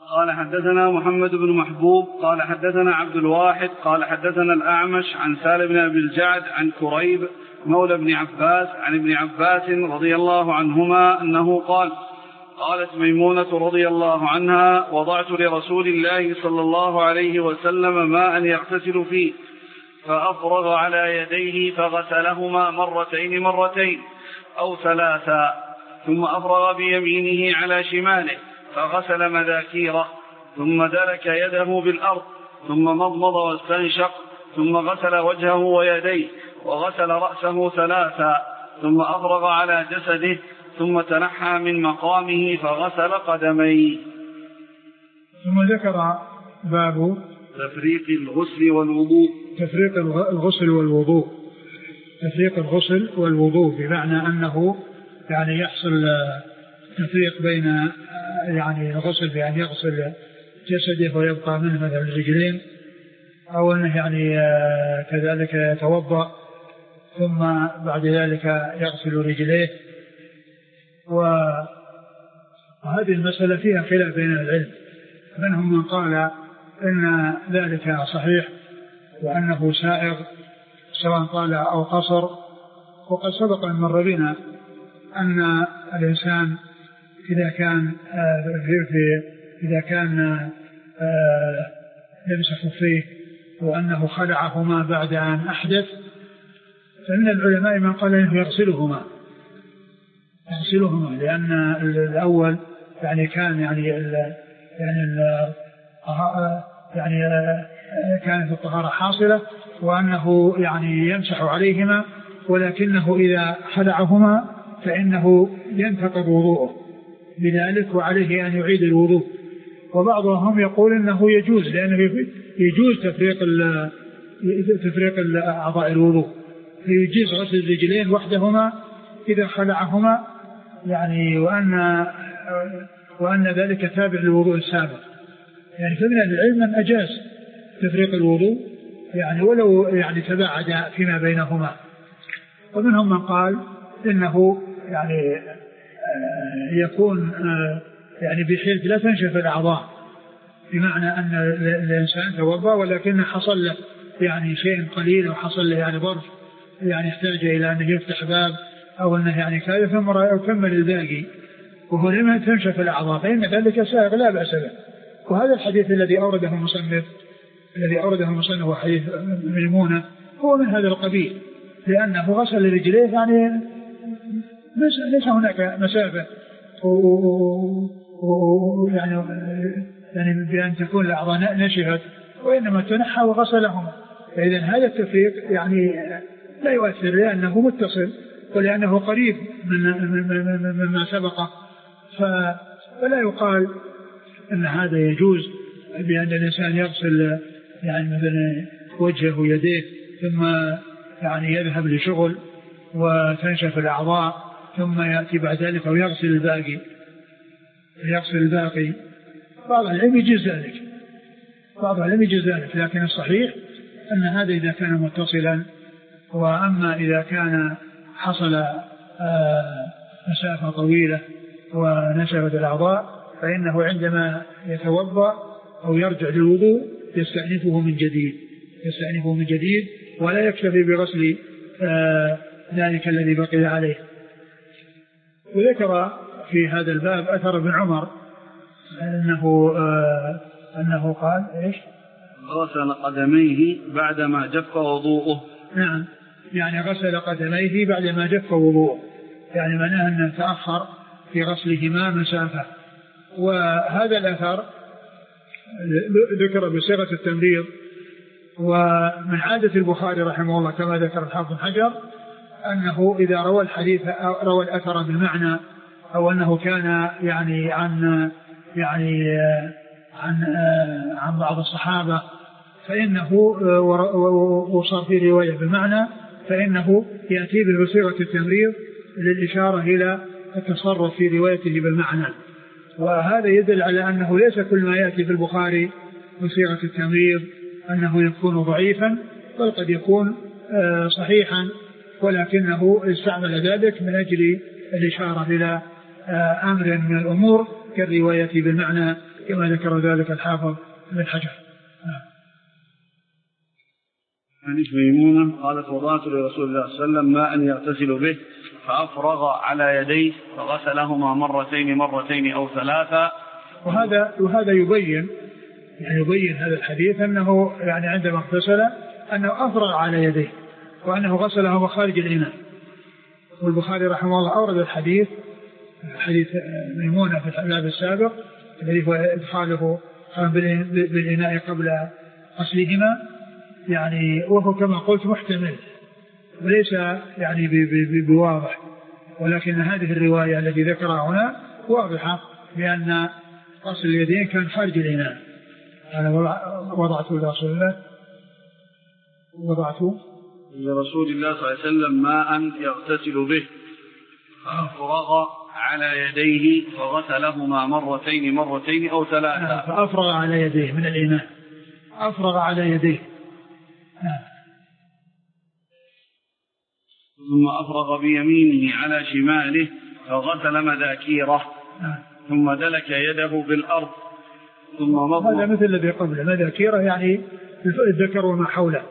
قال حدثنا محمد بن محبوب قال حدثنا عبد الواحد قال حدثنا الأعمش عن سالم بن أبي الجعد عن كريب مولى ابن عباس عن ابن عباس رضي الله عنهما أنه قال قالت ميمونة رضي الله عنها وضعت لرسول الله صلى الله عليه وسلم ماء يغتسل فيه فأفرغ على يديه فغسلهما مرتين مرتين أو ثلاثا ثم أفرغ بيمينه على شماله فغسل مذاكيره ثم دلك يده بالأرض ثم مضمض واستنشق ثم غسل وجهه ويديه وغسل رأسه ثلاثا ثم أفرغ على جسده ثم تنحى من مقامه فغسل قدميه. ثم ذكر باب تفريق الغسل والوضوء. تفريق الغسل والوضوء تفريق الغسل والوضوء بمعنى أنه يعني يحصل تفريق بين يعني الغسل بأن يغسل جسده ويبقى منه مثل الرجلين أو أنه يعني كذلك يتوضأ ثم بعد ذلك يغسل رجليه. وهذه المسألة فيها خلاف بين العلم، منهم من قال إن ذلك صحيح وأنه سائغ سواء قال أو قصر. وقد سبق أن مر بنا أن الإنسان إذا كان في إذا كان يمسح فيه وأنه خلعهما بعد أن أحدث فإن العلماء من قال إنه يغسلهما يغسلهما لأن الأول يعني كان يعني ال يعني ال يعني كانت الطهارة حاصلة وأنه يعني يمسح عليهما، ولكنه إذا خلعهما فإنه ينتقض وضوءه بذلك وعليه أن يعيد الوضوء. وبعضهم يقول إنه يجوز لأنه يجوز تفريق تفريق أعضاء الوضوء، فيجوز غسل الرجلين وحدهما إذا خلعهما يعني وأن وأن ذلك تابع للوضوء السابق. يعني فمن العلم من أجاز تفريق الوضوء يعني ولو يعني تباعد فيما بينهما. ومنهم من قال إنه يعني يكون يعني بحيث لا تنشف الأعضاء، بمعنى أن الإنسان توضأ ولكن حصل له يعني شيء قليل وحصل له يعني ظرف يعني يحتاج إلى أنه يفتح باب أو أنه يعني كذا ثم يكمل الباقي وهو لما تنشف الأعضاء فإن ذلك سائغ لا بأس به. وهذا الحديث الذي أورده المصنف الذي أورده المصنف هو حديث ميمونة هو من هذا القبيل، لأنه غسل رجليه يعني ليس هناك مسافة ويعني يعني بأن تكون الأعضاء نشفت وإنما تنحى وغسلهما. فإذا هذا التفريق يعني لا يؤثر لأنه متصل ولأنه قريب من مما سبق، فلا يقال أن هذا يجوز بأن الإنسان يغسل يعني مثلا وجهه ويديه ثم يعني يذهب لشغل وتنشف الأعضاء ثم يأتي بعد ذلك ويغسل الباقي يغسل الباقي. بعض العلم يجوز ذلك بعض العلم يجوز ذلك لكن الصحيح أن هذا إذا كان متصلا. وأما إذا كان حصل مسافة طويلة ونشفت الأعضاء فإنه عندما يتوضأ أو يرجع للوضوء يستأنفه من جديد يستأنفه من جديد ولا يكتفي بغسل ذلك الذي بقي عليه. وذكر في هذا الباب أثر ابن عمر أنه أنه قال إيش غسل قدميه بعدما جف وضوءه. نعم يعني غسل قدميه بعدما جف وضوءه، يعني معناه أنه تأخر في غسلهما مسافة. وهذا الأثر ذكر بصيغة التمريض. ومن عادة البخاري رحمه الله كما ذكر الحافظ بن حجر أنه إذا روى الحديث روى الأثر بالمعنى أو أنه كان يعني عن يعني عن عن بعض الصحابة فإنه وصار في رواية بالمعنى فإنه يأتي بصيغة التمريض للإشارة إلى التصرف في روايته بالمعنى. وهذا يدل على أنه ليس كل ما يأتي في البخاري بصيغة التمريض أنه يكون ضعيفا، بل قد يكون صحيحا ولكنه استعمل ذلك من أجل الإشارة إلى أمر من الأمور كالرواية بالمعنى كما ذكر ذلك الحافظ ابن حجر. حديث ميمونة قالت وضعت لرسول الله صلى الله عليه وسلم ماء يغتسل به فأفرغ على يديه فغسلهما مرتين مرتين أو ثلاثة. وهذا وهذا يبين يعني يبين هذا الحديث أنه يعني عندما اغتسل أنه أفرغ على يديه وأنه غسلهما خارج الإناء. والبخاري رحمه الله أورد الحديث حديث ميمونة في الباب السابق الذي هو إدخاله بالإناء قبل غسلهما، يعني وهو كما قلت محتمل وليس يعني بواضح، ولكن هذه الرواية التي ذكرها هنا واضحة بأن غسل اليدين كان خارج الإناء. أنا وضعت لرسول الله وضعت لرسول الله صلى الله عليه وسلم ماء يغتسل به فأفرغ على يديه فغسلهما مرتين مرتين أو ثلاثة. فأفرغ على يديه من الإناء، أفرغ على يديه ثم أفرغ بيمينه على شماله فغسل مذاكيره ثم دلك يده بالأرض ثم مضمض. هذا مثل الذي قبله، مذاكيره يعني الذكر وما حوله.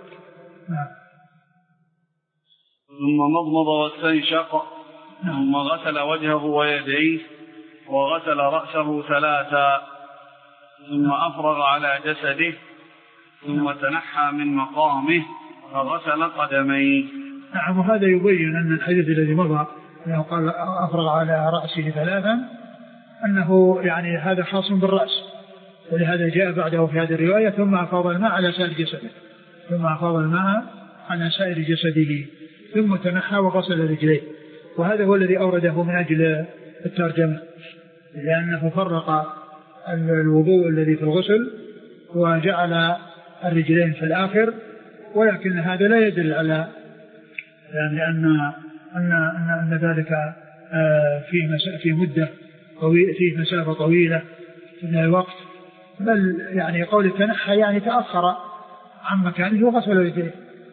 ثم مضمض واستنشق ثم غسل وجهه ويديه وغسل رأسه ثلاثا ثم أفرغ على جسده ثم تنحى من مقامه فغسل قدميه. نعم. وهذا يبين أن الحديث الذي مضى أنه قال أفرغ على رأسه ثلاثا أنه يعني هذا خاص بالرأس، ولهذا جاء بعده في هذه الرواية ثم أفاض الماء على سائر جسده ثم أفاض الماء على سائر جسده ثم تنحى وغسل رجليه. وهذا هو الذي أورده من أجل الترجمة، لأنه فرق الوضوء الذي في الغسل وجعل الرجلين في الآخر، ولكن هذا لا يدل على يعني أن أن أن, أن ذلك في في مدة طويلة في مسافة طويلة من الوقت، بل يعني قول التنحى يعني تأخر عن مكانه وغسل رجليه.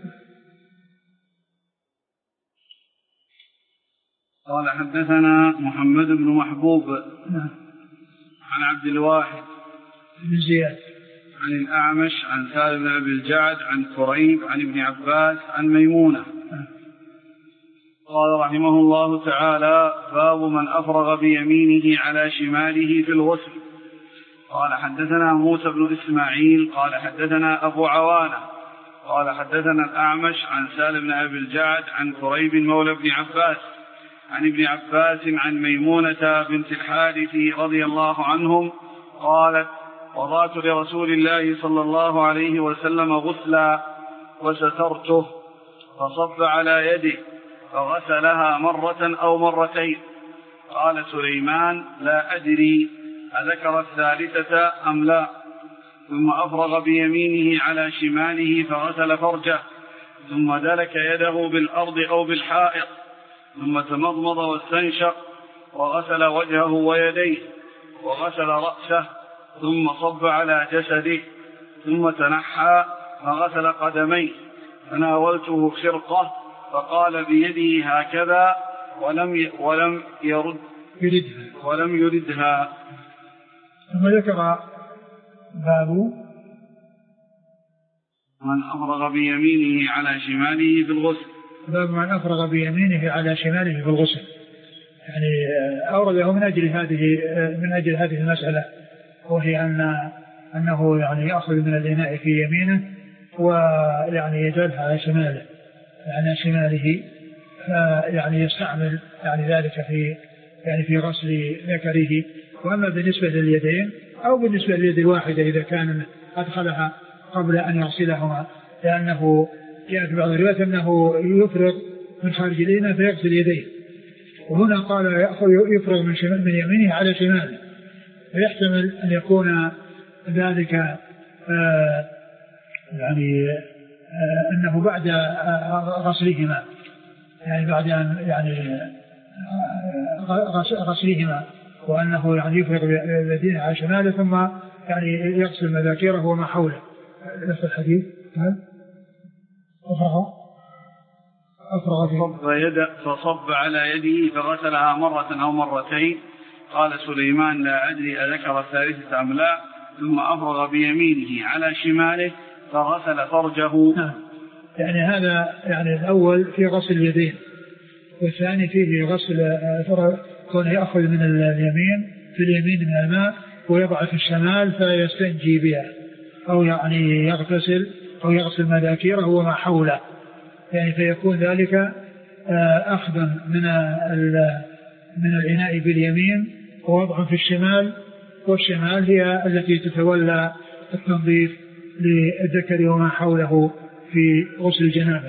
قال حدثنا محمد بن محبوب عن عبد الواحد بن زياد عن الأعمش عن سالم بن أبي الجعد عن كريب عن ابن عباس عن ميمونة. قال رحمه الله تعالى باب من أفرغ بيمينه على شماله في الغسل. قال حدثنا موسى بن إسماعيل قال حدثنا أبو عوانة قال حدثنا الأعمش عن سالم بن أبي الجعد عن كريب مولى ابن عباس عن ابن عباس عن ميمونة بنت الحارث رضي الله عنهم قالت وضعت لرسول الله صلى الله عليه وسلم غسلا وسترته فصب على يده فغسلها مرة أو مرتين. قال سليمان لا أدري أذكر الثالثة أم لا. ثم أفرغ بيمينه على شماله فغسل فرجه ثم دلك يده بالأرض أو بالحائط ثم تمضمض واستنشق وغسل وجهه ويديه وغسل رأسه ثم صب على جسده ثم تنحى فغسل قدميه. فناولته خرقة فقال بيده هكذا ولم ولم يرد يردها ولم يردها. ثم ذكر باب من أفرغ بيمينه على شماله في الغسل. باب من أفرغ بيمينه على شماله في الغسل، يعني أورده من أجل هذه من أجل هذه المسألة، وهي أن أنه يعني يأخذ من الإناء في يمينه ويعني يجعلها على شماله على شماله يعني يستعمل يعني ذلك في يعني في غسل ذكره. وأما بالنسبة لليدين أو بالنسبة لليد الواحدة إذا كان أدخلها قبل أن يغسلهما، لأنه جاء في بعض الروايات أنه يفرغ من خارج الإناء فيغسل يديه، وهنا قال يأخذ يفرغ من شمال من يمينه على شماله، ويحتمل أن يكون ذلك آه يعني آه أنه بعد آه غسلهما يعني بعد أن يعني آه غسلهما وأنه يعني يفرغ يديه على شماله ثم يعني يغسل مذاكيره وما حوله. نفس الحديث هل أفرغ أفرغ فصب, يد فصب على يده فغسلها مرة أو مرتين. قال سليمان لا أدري أذكر الثالثة أم لا، ثم أفرغ بيمينه على شماله فغسل فرجه. يعني هذا يعني الأول في غسل اليدين، والثاني فيه غسل كونه يأخذ من اليمين في اليمين من الماء ويضع في الشمال فيستنجي بها، أو يعني يغتسل أو يغسل مذاكيره وما حوله، يعني فيكون ذلك أخذا من من العناء باليمين ووضع في الشمال، والشمال هي التي تتولى التنظيف للذكر وما حوله في غسل الجنابة.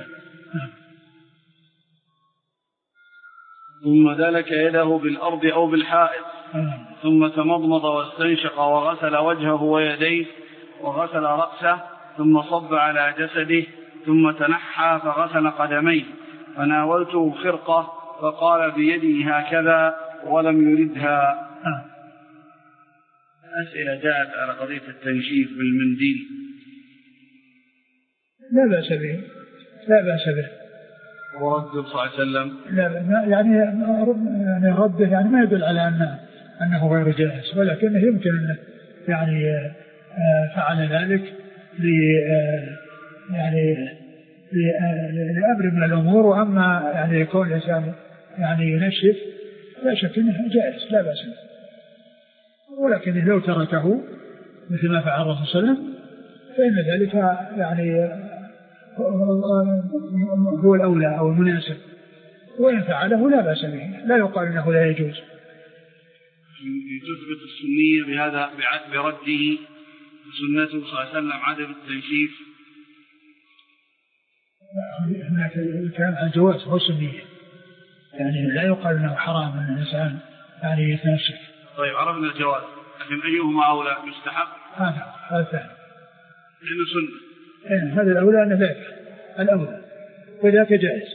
ثم دلك يده بالأرض أو بالحائط، ثم تمضمض واستنشق وغسل وجهه ويديه وغسل رأسه، ثم صب على جسده، ثم تنحى فغسل قدميه، فناولته خرقة فقال بيده هكذا ولم يردها. أسئلة جاءت على قضية التنشيف بالمنديل. لا بأس به، لا بأس به. ورد صلى الله عليه وسلم لا يعني يعني رده يعني ما يدل على أنه أنه غير جائز، ولكنه يمكن أنه يعني فعل ذلك ل يعني لأمر من الأمور، وأما يعني يكون الإنسان يعني ينشف لا شك أنه جائز لا بأس به، ولكن لو تركه مثل ما فعل الرسول صلى الله عليه وسلم فإن ذلك يعني هو الأولى أو المناسب، وإن فعله لا بأس به، لا يقال أنه لا يجوز. تثبت السنية بهذا برده سنته صلى الله عليه وسلم عدم التنشيف. هناك الكلام عن الجواز هو سنية، يعني لا يقال أنه حرام أن الإنسان يعني يتنشف. طيب عرفنا الجواز، لكن أيهما أولى؟ مستحب هذا هذا ثاني لأنه سنة. يعني هذا الأولى أن ذاك الأولى وذاك جائز.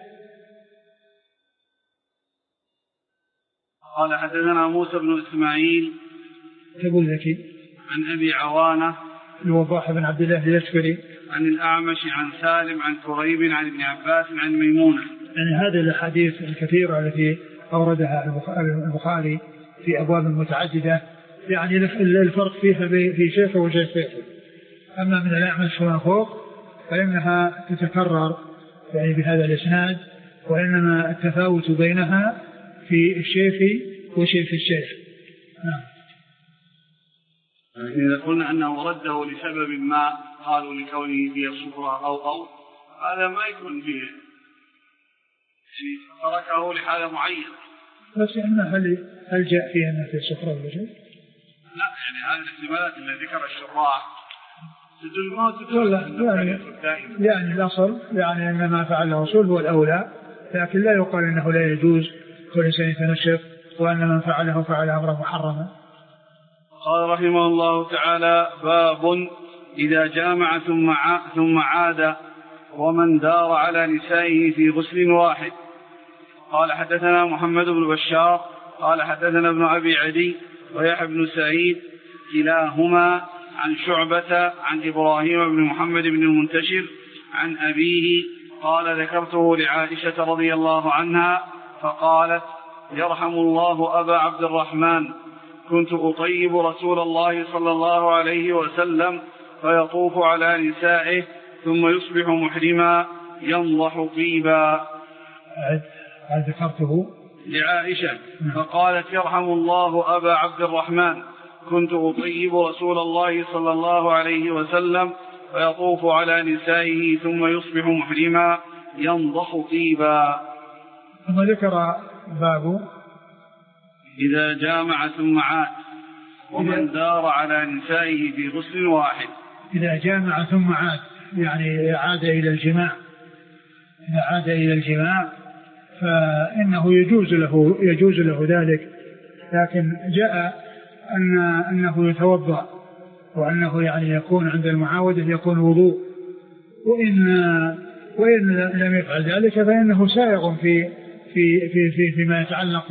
قال حدثنا موسى بن إسماعيل تقول ذكي عن أبي عوانة الوضاح بن عبد الله اليشكري عن الأعمش عن سالم عن كريب عن ابن عباس عن ميمونة. يعني هذه الأحاديث الكثيرة التي أوردها البخاري في أبواب متعددة يعني الفرق فيها في شيخ وشيخ شيخه. أما من الأعمش فما فوق فإنها تتكرر يعني بهذا الإسناد، وإنما التفاوت بينها في الشيخ وشيخ الشيخ. نعم. إذا قلنا أنه رده لسبب ما قالوا لكونه فيه صفرة أو أو هذا ما يكون فيه تركه لحالة معينة. بس إنه هل هل جاء فيه أنه في صفرة ولا شيء؟ لا يعني هذه الاحتمالات التي ذكر الشراح تدل ما تدل يعني, يعني الأصل يعني أن ما فعل الرسول هو الأولى، لكن لا يقال أنه لا يجوز كل إنسان يتنشف وأن من فعله فعل أمره محرما. قال رحمه الله تعالى: باب إذا جامع ثم ثم عاد ومن دار على نسائه في غسل واحد. قال حدثنا محمد بن بشار قال حدثنا ابن أبي عدي ويحيى بن سعيد كلاهما عن شعبة عن إبراهيم بن محمد بن المنتشر عن أبيه قال: ذكرته لعائشة رضي الله عنها فقالت: يرحم الله أبا عبد الرحمن، كنت أطيب رسول الله صلى الله عليه وسلم فيطوف على نسائه ثم يصبح محرما ينضح طيبا. ذكرته لعائشة فقالت: يرحم الله أبا عبد الرحمن، كنت أطيب رسول الله صلى الله عليه وسلم فيطوف على نسائه ثم يصبح محرما ينضح طيبا. ثم ذكر باب إذا جامع ثم عاد ومن دار على نسائه في غسل واحد. إذا جامع ثم عاد يعني عاد إلى الجماع، إذا عاد إلى الجماع فإنه يجوز له يجوز له ذلك، لكن جاء أن أنه يتوضأ وأنه يعني يكون عند المعاودة يكون وضوء، وإن وإن لم يفعل ذلك فإنه سائغ في في في في فيما يتعلق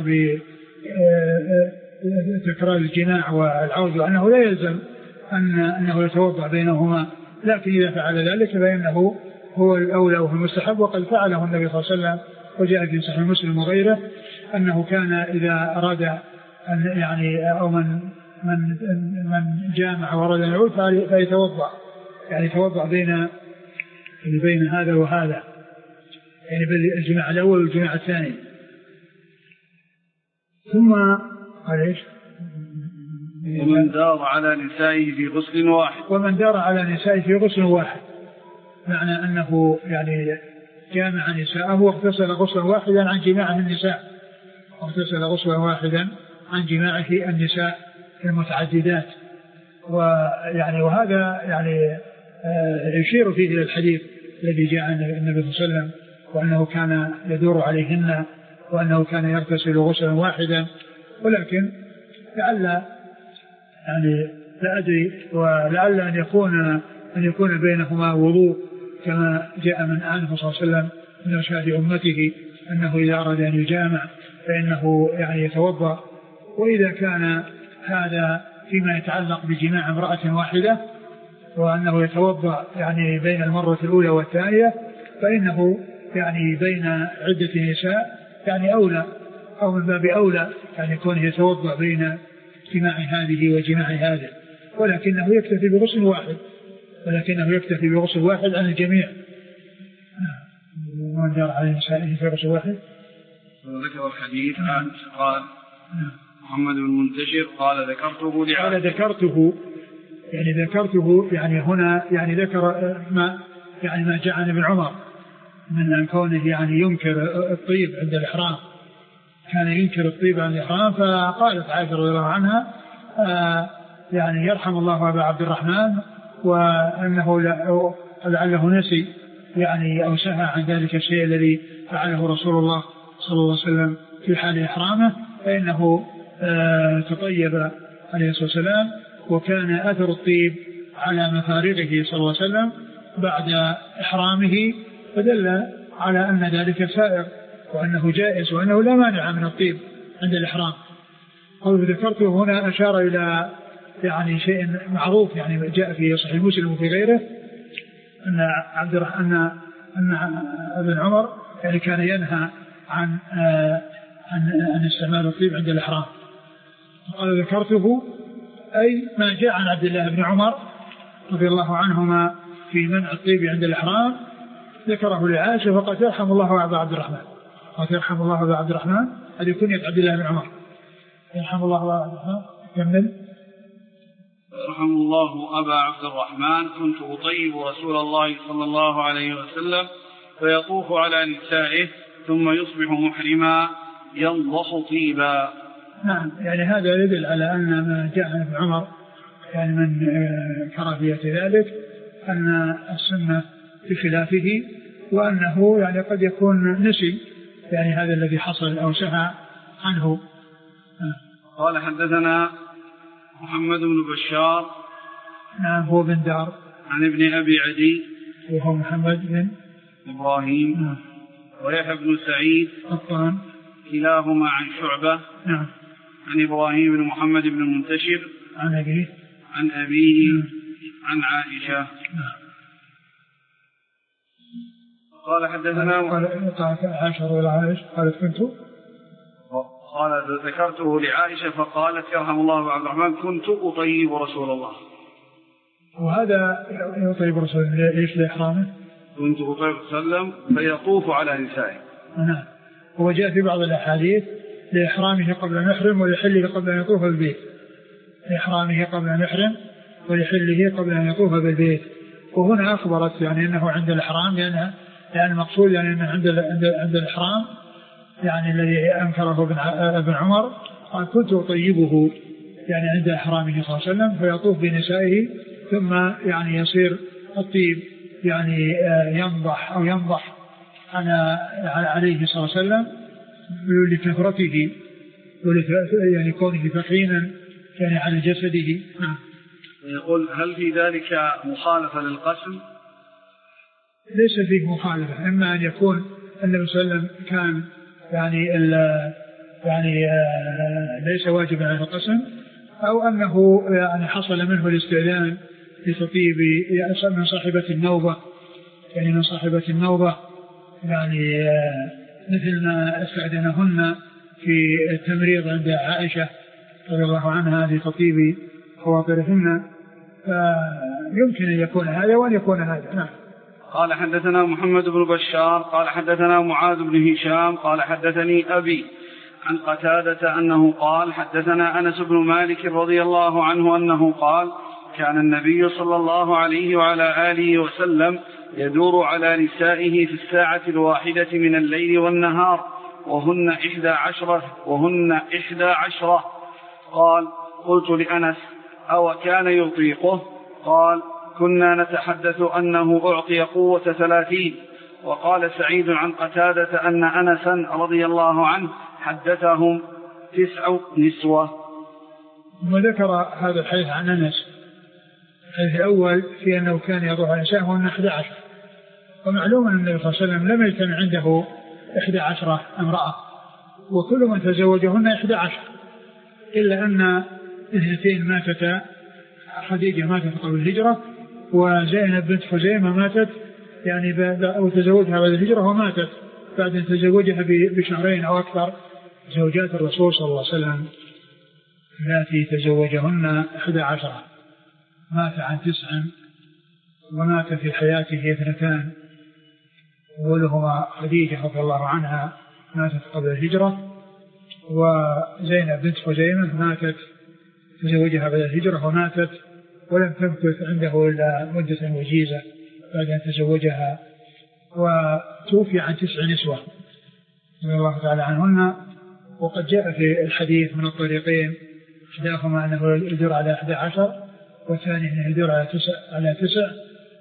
بتكرار الجماع والعود، وأنه لا يلزم أن أنه يتوضأ بينهما، لكن إذا فعل ذلك فإنه هو الأولى وهو المستحب، وقد فعله النبي صلى الله عليه وسلم، وجاء في صحيح مسلم وغيره أنه كان إذا أراد أن يعني أو من من من جامع ورد أن يعود فيتوضأ، يعني يتوضأ بين بين هذا وهذا، يعني بين الجماع الأول والجماع الثاني. ثم قال ايش؟ ومن دار على نسائه في غسل واحد. ومن دار على نسائه في غسل واحد، معنى أنه يعني جامع نساءه واغتسل غسلا واحدا عن جماعه النساء، واغتسل غسلا واحدا عن جماعه النساء المتعددات. ويعني وهذا يعني يشير فيه إلى الحديث الذي جاء عن النبي صلى الله عليه وسلم، وأنه كان يدور عليهن، وأنه كان يغتسل غسلا واحدا. ولكن لعل يعني لا أدري، ولعل أن يكون أن يكون بينهما وضوء كما جاء من عنه صلى الله عليه وسلم من أشهاد أمته أنه إذا أراد أن يجامع فإنه يعني يتوضأ. وإذا كان هذا فيما يتعلق بجماع امرأة واحدة وأنه يتوضأ يعني بين المرة الأولى والثانية، فإنه يعني بين عدة نساء يعني أولى، أو من باب أولى يعني يكون يتوضأ بين جماع هذه وجماع هذه، ولكنه يكتفي بغسل واحد ولكنه يكتفي بغسل واحد عن الجميع. ومن دار على نسائه في غسل واحد. وذكر الحديث عن قال محمد بن المنتشر قال ذكرته لعائشة. قال ذكرته يعني ذكرته يعني هنا يعني ذكر ما يعني ما جاء عن ابن عمر من أن كونه يعني ينكر الطيب عند الإحرام، كان ينكر الطيب عند الإحرام. فقالت عائشة رضي الله عنها آه يعني يرحم الله أبا عبد الرحمن، وأنه لعله نسي يعني أو سهى عن ذلك الشيء الذي فعله رسول الله صلى الله عليه وسلم في حال إحرامه، فإنه آه تطيب عليه الصلاة والسلام، وكان أثر الطيب على مفارقه صلى الله عليه وسلم بعد إحرامه، فدل على أن ذلك سائر وأنه جائز وأنه لا مانع من الطيب عند الإحرام. قول ذكرته هنا أشار إلى يعني شيء معروف يعني جاء في صحيح مسلم وفي غيره أن عبد الرحمن أن أن ابن عمر يعني كان ينهى عن عن عن استعمال الطيب عند الإحرام. قال ذكرته أي ما جاء عن عبد الله بن عمر رضي الله عنهما في منع الطيب عند الإحرام، ذكره لعائشة فقد يرحم الله أبا عبد الرحمن، قد يرحم الله أبا عبد الرحمن هذه كنية عبد الله بن عمر، يرحم الله أبا عبد الرحمن. كمل. يرحم الله أبا عبد الرحمن كنت أطيب رسول الله صلى الله عليه وسلم فيطوف على نسائه ثم يصبح محرما ينضح طيبا. نعم، يعني هذا يدل على أن ما جاء عن ابن عمر يعني من كراهية ذلك أن السنة بخلافه، وأنه يعني قد يكون نسي يعني هذا الذي حصل أو سهى عنه. قال حدثنا محمد بن بشار. نعم، هو بن دار. عن ابن أبي عدي وهو محمد بن إبراهيم. نعم. ويحيى بن سعيد قطان كلاهما عن شعبة. نعم. عن إبراهيم بن محمد بن المنتشر عن أبيه عن أبيه نعم. عن عائشة. نعم. قال حدثنا قال عائشة رضي الله عنها قالت كنت قال ذكرته لعائشة فقالت يرحم الله عبد الرحمن كنت أطيب رسول الله. وهذا يطيب رسول الله إيش لإحرامه؟ كنت أطيب وسلم فيطوف على نسائه. نعم. هو جاء في بعض الأحاديث لإحرامه قبل أن يحرم ولحله قبل أن يطوف بالبيت، لإحرامه قبل أن يحرم ولحله قبل أن يطوف بالبيت. وهنا أخبرت يعني أنه عند الإحرام، لأن يعني المقصود يعني أنه عند عند الإحرام يعني الذي أنكره ابن عمر قال كنت أطيبه يعني عند إحرامه صلى الله عليه وسلم فيطوف بنسائه ثم يعني يصير الطيب يعني ينضح أو ينضح على عليه صلى الله عليه وسلم لكثرته يعني كونه ثقيلا يعني على جسده. نعم. يقول هل في ذلك مخالفة للقسم؟ ليس فيه مخالفة، إما أن يكون النبي صلى الله عليه وسلم كان يعني يعني ليس واجبا على القسم، أو أنه يعني حصل منه الاستئذان لتطيب من صاحبة النوبة، يعني من صاحبة النوبة يعني مثل ما استأذنهن في التمريض عند عائشة رضي الله عنها لتطيب خواطرهن، فيمكن أن يكون هذا وأن يكون هذا. نعم. قال حدثنا محمد بن بشار قال حدثنا معاذ بن هشام قال حدثني أبي عن قتادة أنه قال حدثنا أنس بن مالك رضي الله عنه أنه قال كان النبي صلى الله عليه وعلى آله وسلم يدور على نسائه في الساعة الواحدة من الليل والنهار وهن إحدى عشرة وهن إحدى عشرة. قال قلت لأنس أو كان يطيقه؟ قال كنا نتحدث أنه أعطي قوة ثلاثين. وقال سعيد عن قتادة أن أنسا رضي الله عنه حدثهم تسع نسوة. وذكر هذا الحديث عن أنس. الحديث الأول في أنه كان يروح على نساء وهن إحدى عشرة، ومعلوم أن النبي صلى الله عليه وسلم لم يجتمع عنده إحدى عشرة امرأة، وكل من تزوجهن إحدى عشرة، إلا أن اثنتين ماتتا، خديجة ماتت قبل الهجرة، وزينب بنت خزيمة ماتت يعني وتزوجها بعد الهجرة وماتت بعد أن تزوجها بشهرين أو أكثر. زوجات الرسول صلى الله عليه وسلم التي تزوجهن إحدى عشرة، مات عن تسع ومات في حياته اثنتان، أولهما خديجة رضي الله عنها ماتت قبل الهجرة، وزينب بنت خزيمة ماتت تزوجها بعد الهجرة وماتت ولم تمكث عنده إلا مدة وجيزة بعد أن تزوجها، وتوفي عن تسع نسوة رضي الله تعالى عنهن. وقد جاء في الحديث من الطريقين، إحداهما أنه يدور على أحد عشر والثاني أنه يدور على تسع على تسع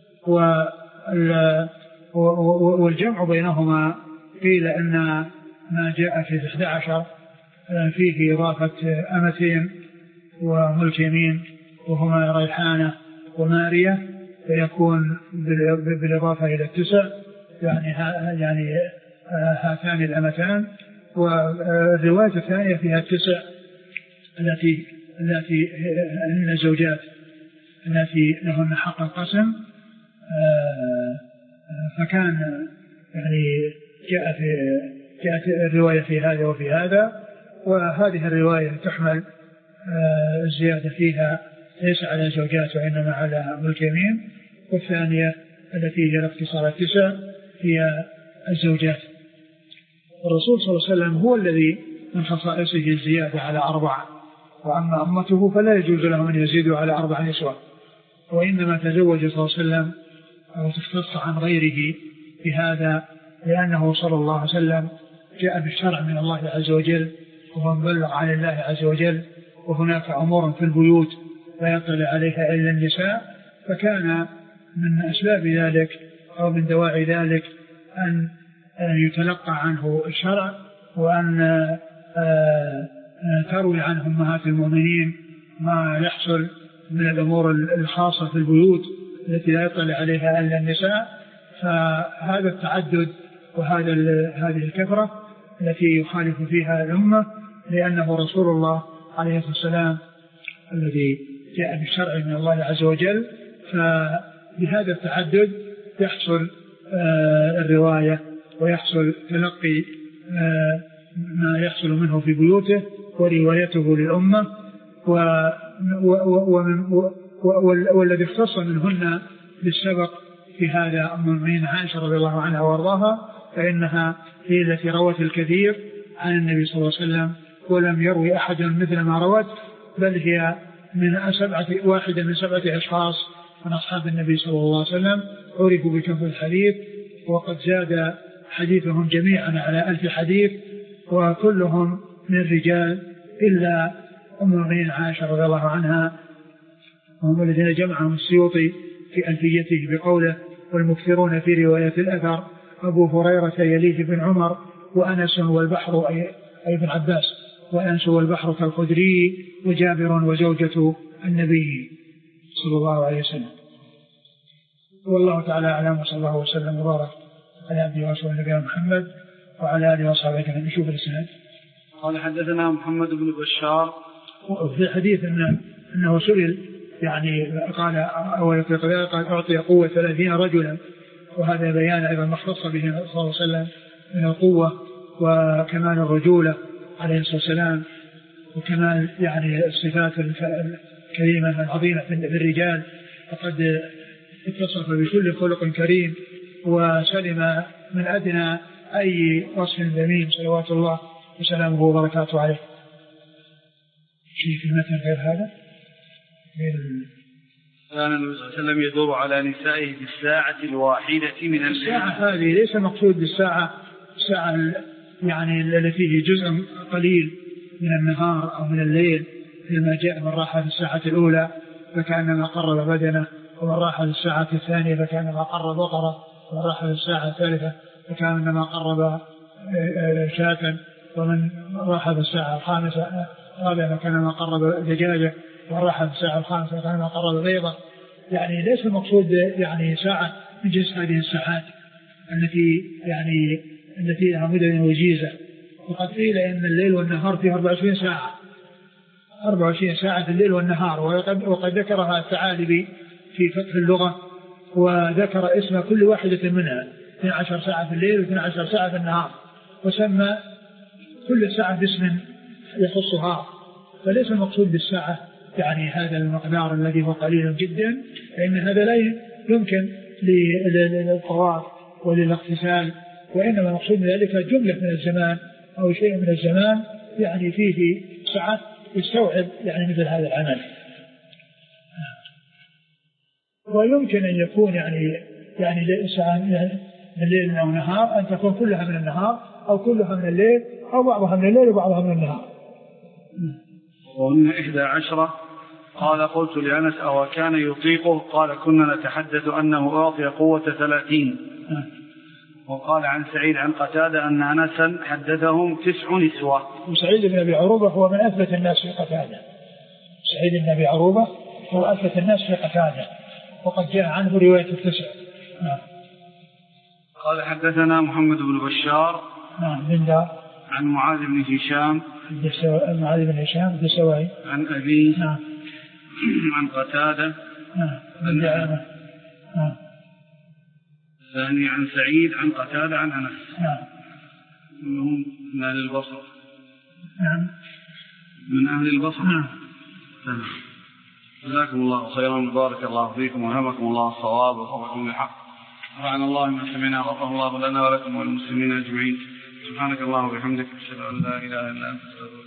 والجمع بينهما قيل أن ما جاء في أحد عشر فيه إضافة أمتين وملك يمين وهما ريحانة ومارية، فيكون بالإضافة إلى التسع يعني يعني هاتان الأمتان. والرواية الثانية فيها التسع التي التي هن الزوجات التي لهن حق القسم، فكان يعني جاء في جاءت الرواية في هذا وفي هذا، وهذه الرواية تحمل الزيادة فيها ليس على زوجات وإنما على ملك يمين، والثانية التي هي الاختصار التسع هي الزوجات. الرسول صلى الله عليه وسلم هو الذي من خصائصه الزيادة على أربعة، وأما أمته فلا يجوز لهم أن يزيدوا على أربع نسوة، وإنما تزوج صلى الله عليه وسلم أو تختص عن غيره بهذا لأنه صلى الله عليه وسلم جاء بالشرع من الله عز وجل وهو مبلغ عن الله عز وجل، وهناك أمور في البيوت لا يطلع عليها إلا النساء، فكان من أسباب ذلك أو من دواعي ذلك أن يتلقى عنه الشرع، وأن تروي عنه أمهات المؤمنين ما يحصل من الأمور الخاصة في البيوت التي لا يطلع عليها إلا النساء. فهذا التعدد وهذا هذه الكثرة التي يخالف فيها الأمة، لأنه رسول الله عليه الصلاة والسلام الذي جاء بالشرع من الله عز وجل، فبهذا التعدد يحصل الرواية ويحصل تلقي ما يحصل منه في بيوته وروايته للأمة. والذي اختص منهن بالسبق في هذا أم المؤمنين عائشة رضي الله عنها وارضاها، فإنها هي التي روت الكثير عن النبي صلى الله عليه وسلم، ولم يروي أحد مثل ما روت، بل هي من سبعة واحدة من سبعة أشخاص من أصحاب النبي صلى الله عليه وسلم عرفوا بكثرة الحديث، وقد زاد حديثهم جميعا على ألف حديث، وكلهم من الرجال إلا أم المؤمنين عائشة رضي الله عنها، وهم الذين جمعهم السيوطي في ألفيته بقوله: والمكثرون في رواية الأثر أبو هريرة يليه بن عمر وأنس والبحر أي ابن عباس وأنس والبحر كالخدري وجابر وزوجة النبي صلى الله عليه وسلم. والله تعالى أعلم، وصلى الله وسلم وبارك على عبده ورسوله نبينا محمد وعلى آله وصحبه أجمعين. نشوف الإسناد. قال حدثنا محمد بن بشار. في حديث إن أنه سئل يعني قال أو قال أعطي قوة ثلاثين رجلا، وهذا بيان أيضا ما اختص به صلى الله عليه وسلم من القوة وكمال الرجولة عليه الصلاة والسلام، وكمال يعني الصفات الكريمة العظيمة في الرجال، فقد اتصف بكل خلق كريم وسلم من أدنى أي وصف ذميم صلوات الله وسلامه وبركاته عليه. شيء في مثل غير هذا؟ كان النبي صلى الله عليه وسلم يدور على نسائه في الساعة الواحدة من الليل. الساعة هذه ليس مقصود بالساعة الساعة يعني التي فيه جزء قليل من النهار أو من الليل، لما جاء من راح في الساعة الأولى فكأنما قرب بدنه، ومن راح في الساعة الثانية فكأنما قرب بقرة، ومن راح في الساعة الثالثة فكأنما قرب شاة، ومن راح في الساعة الخامسة الرابعة فكأنما قرب دجاجة، ومن راح في الساعة الخامسة فكأنما قرب بيضة. يعني ليس المقصود يعني ساعة من جنس هذه الساعات التي يعني التي لها مدة وجيزة. وقد قيل إن الليل والنهار فيه أربع وعشرين ساعة أربع وعشرين ساعة في الليل والنهار، وقد, وقد ذكرها الثعالبي في فتح اللغة، وذكر اسم كل واحدة منها اثنتي عشرة ساعة في الليل واثنتي عشرة ساعة في النهار، وسمى كل ساعة باسم يخصها. فليس المقصود بالساعة يعني هذا المقدار الذي هو قليل جدا، فإن هذا لا يمكن للطواف وللاغتسال، وإنما المقصود من ذلك جملة من الزمان أو شيء من الزمان يعني فيه ساعة يستوعب يعني مثل هذا العمل. ويمكن أن يكون يعني يعني ساعة من الليل أو نهار، أن تكون كلها من النهار أو كلها من الليل أو بعضها من الليل وبعضها من النهار. وهن إحدى عشرة. قال قلت لأنس أو كان يطيقه؟ قال كنا نتحدث أنه أعطي قوة ثلاثين. وقال عن سعيد عن قتادة أن أنسا حدثهم تسع نسوة. وسعيد بن أبي عروبة هو من أثبت الناس في قتادة. سعيد بن أبي عروبة هو أثبت الناس في قتادة، وقد جاء عنه رواية التسع. نعم. قال حدثنا محمد بن بشار نعم من دار عن معاذ بن هشام معاذ بن هشام الدسوائي عن أبي نعم عن قتادة نعم من دعامة نعم ثاني عن سعيد عن قتادة عن أنس نعم من أهل البصرة نعم من أهل البصرة نعم. جزاكم الله خيرا، بارك الله فيكم وهمكم الله الصواب ووفقكم للحق. سبحان الله من سمعنا غفر الله لنا ولكم وللمسلمين أجمعين. سبحانك اللهم وبحمدك أشهد أن لا إله إلا أنت.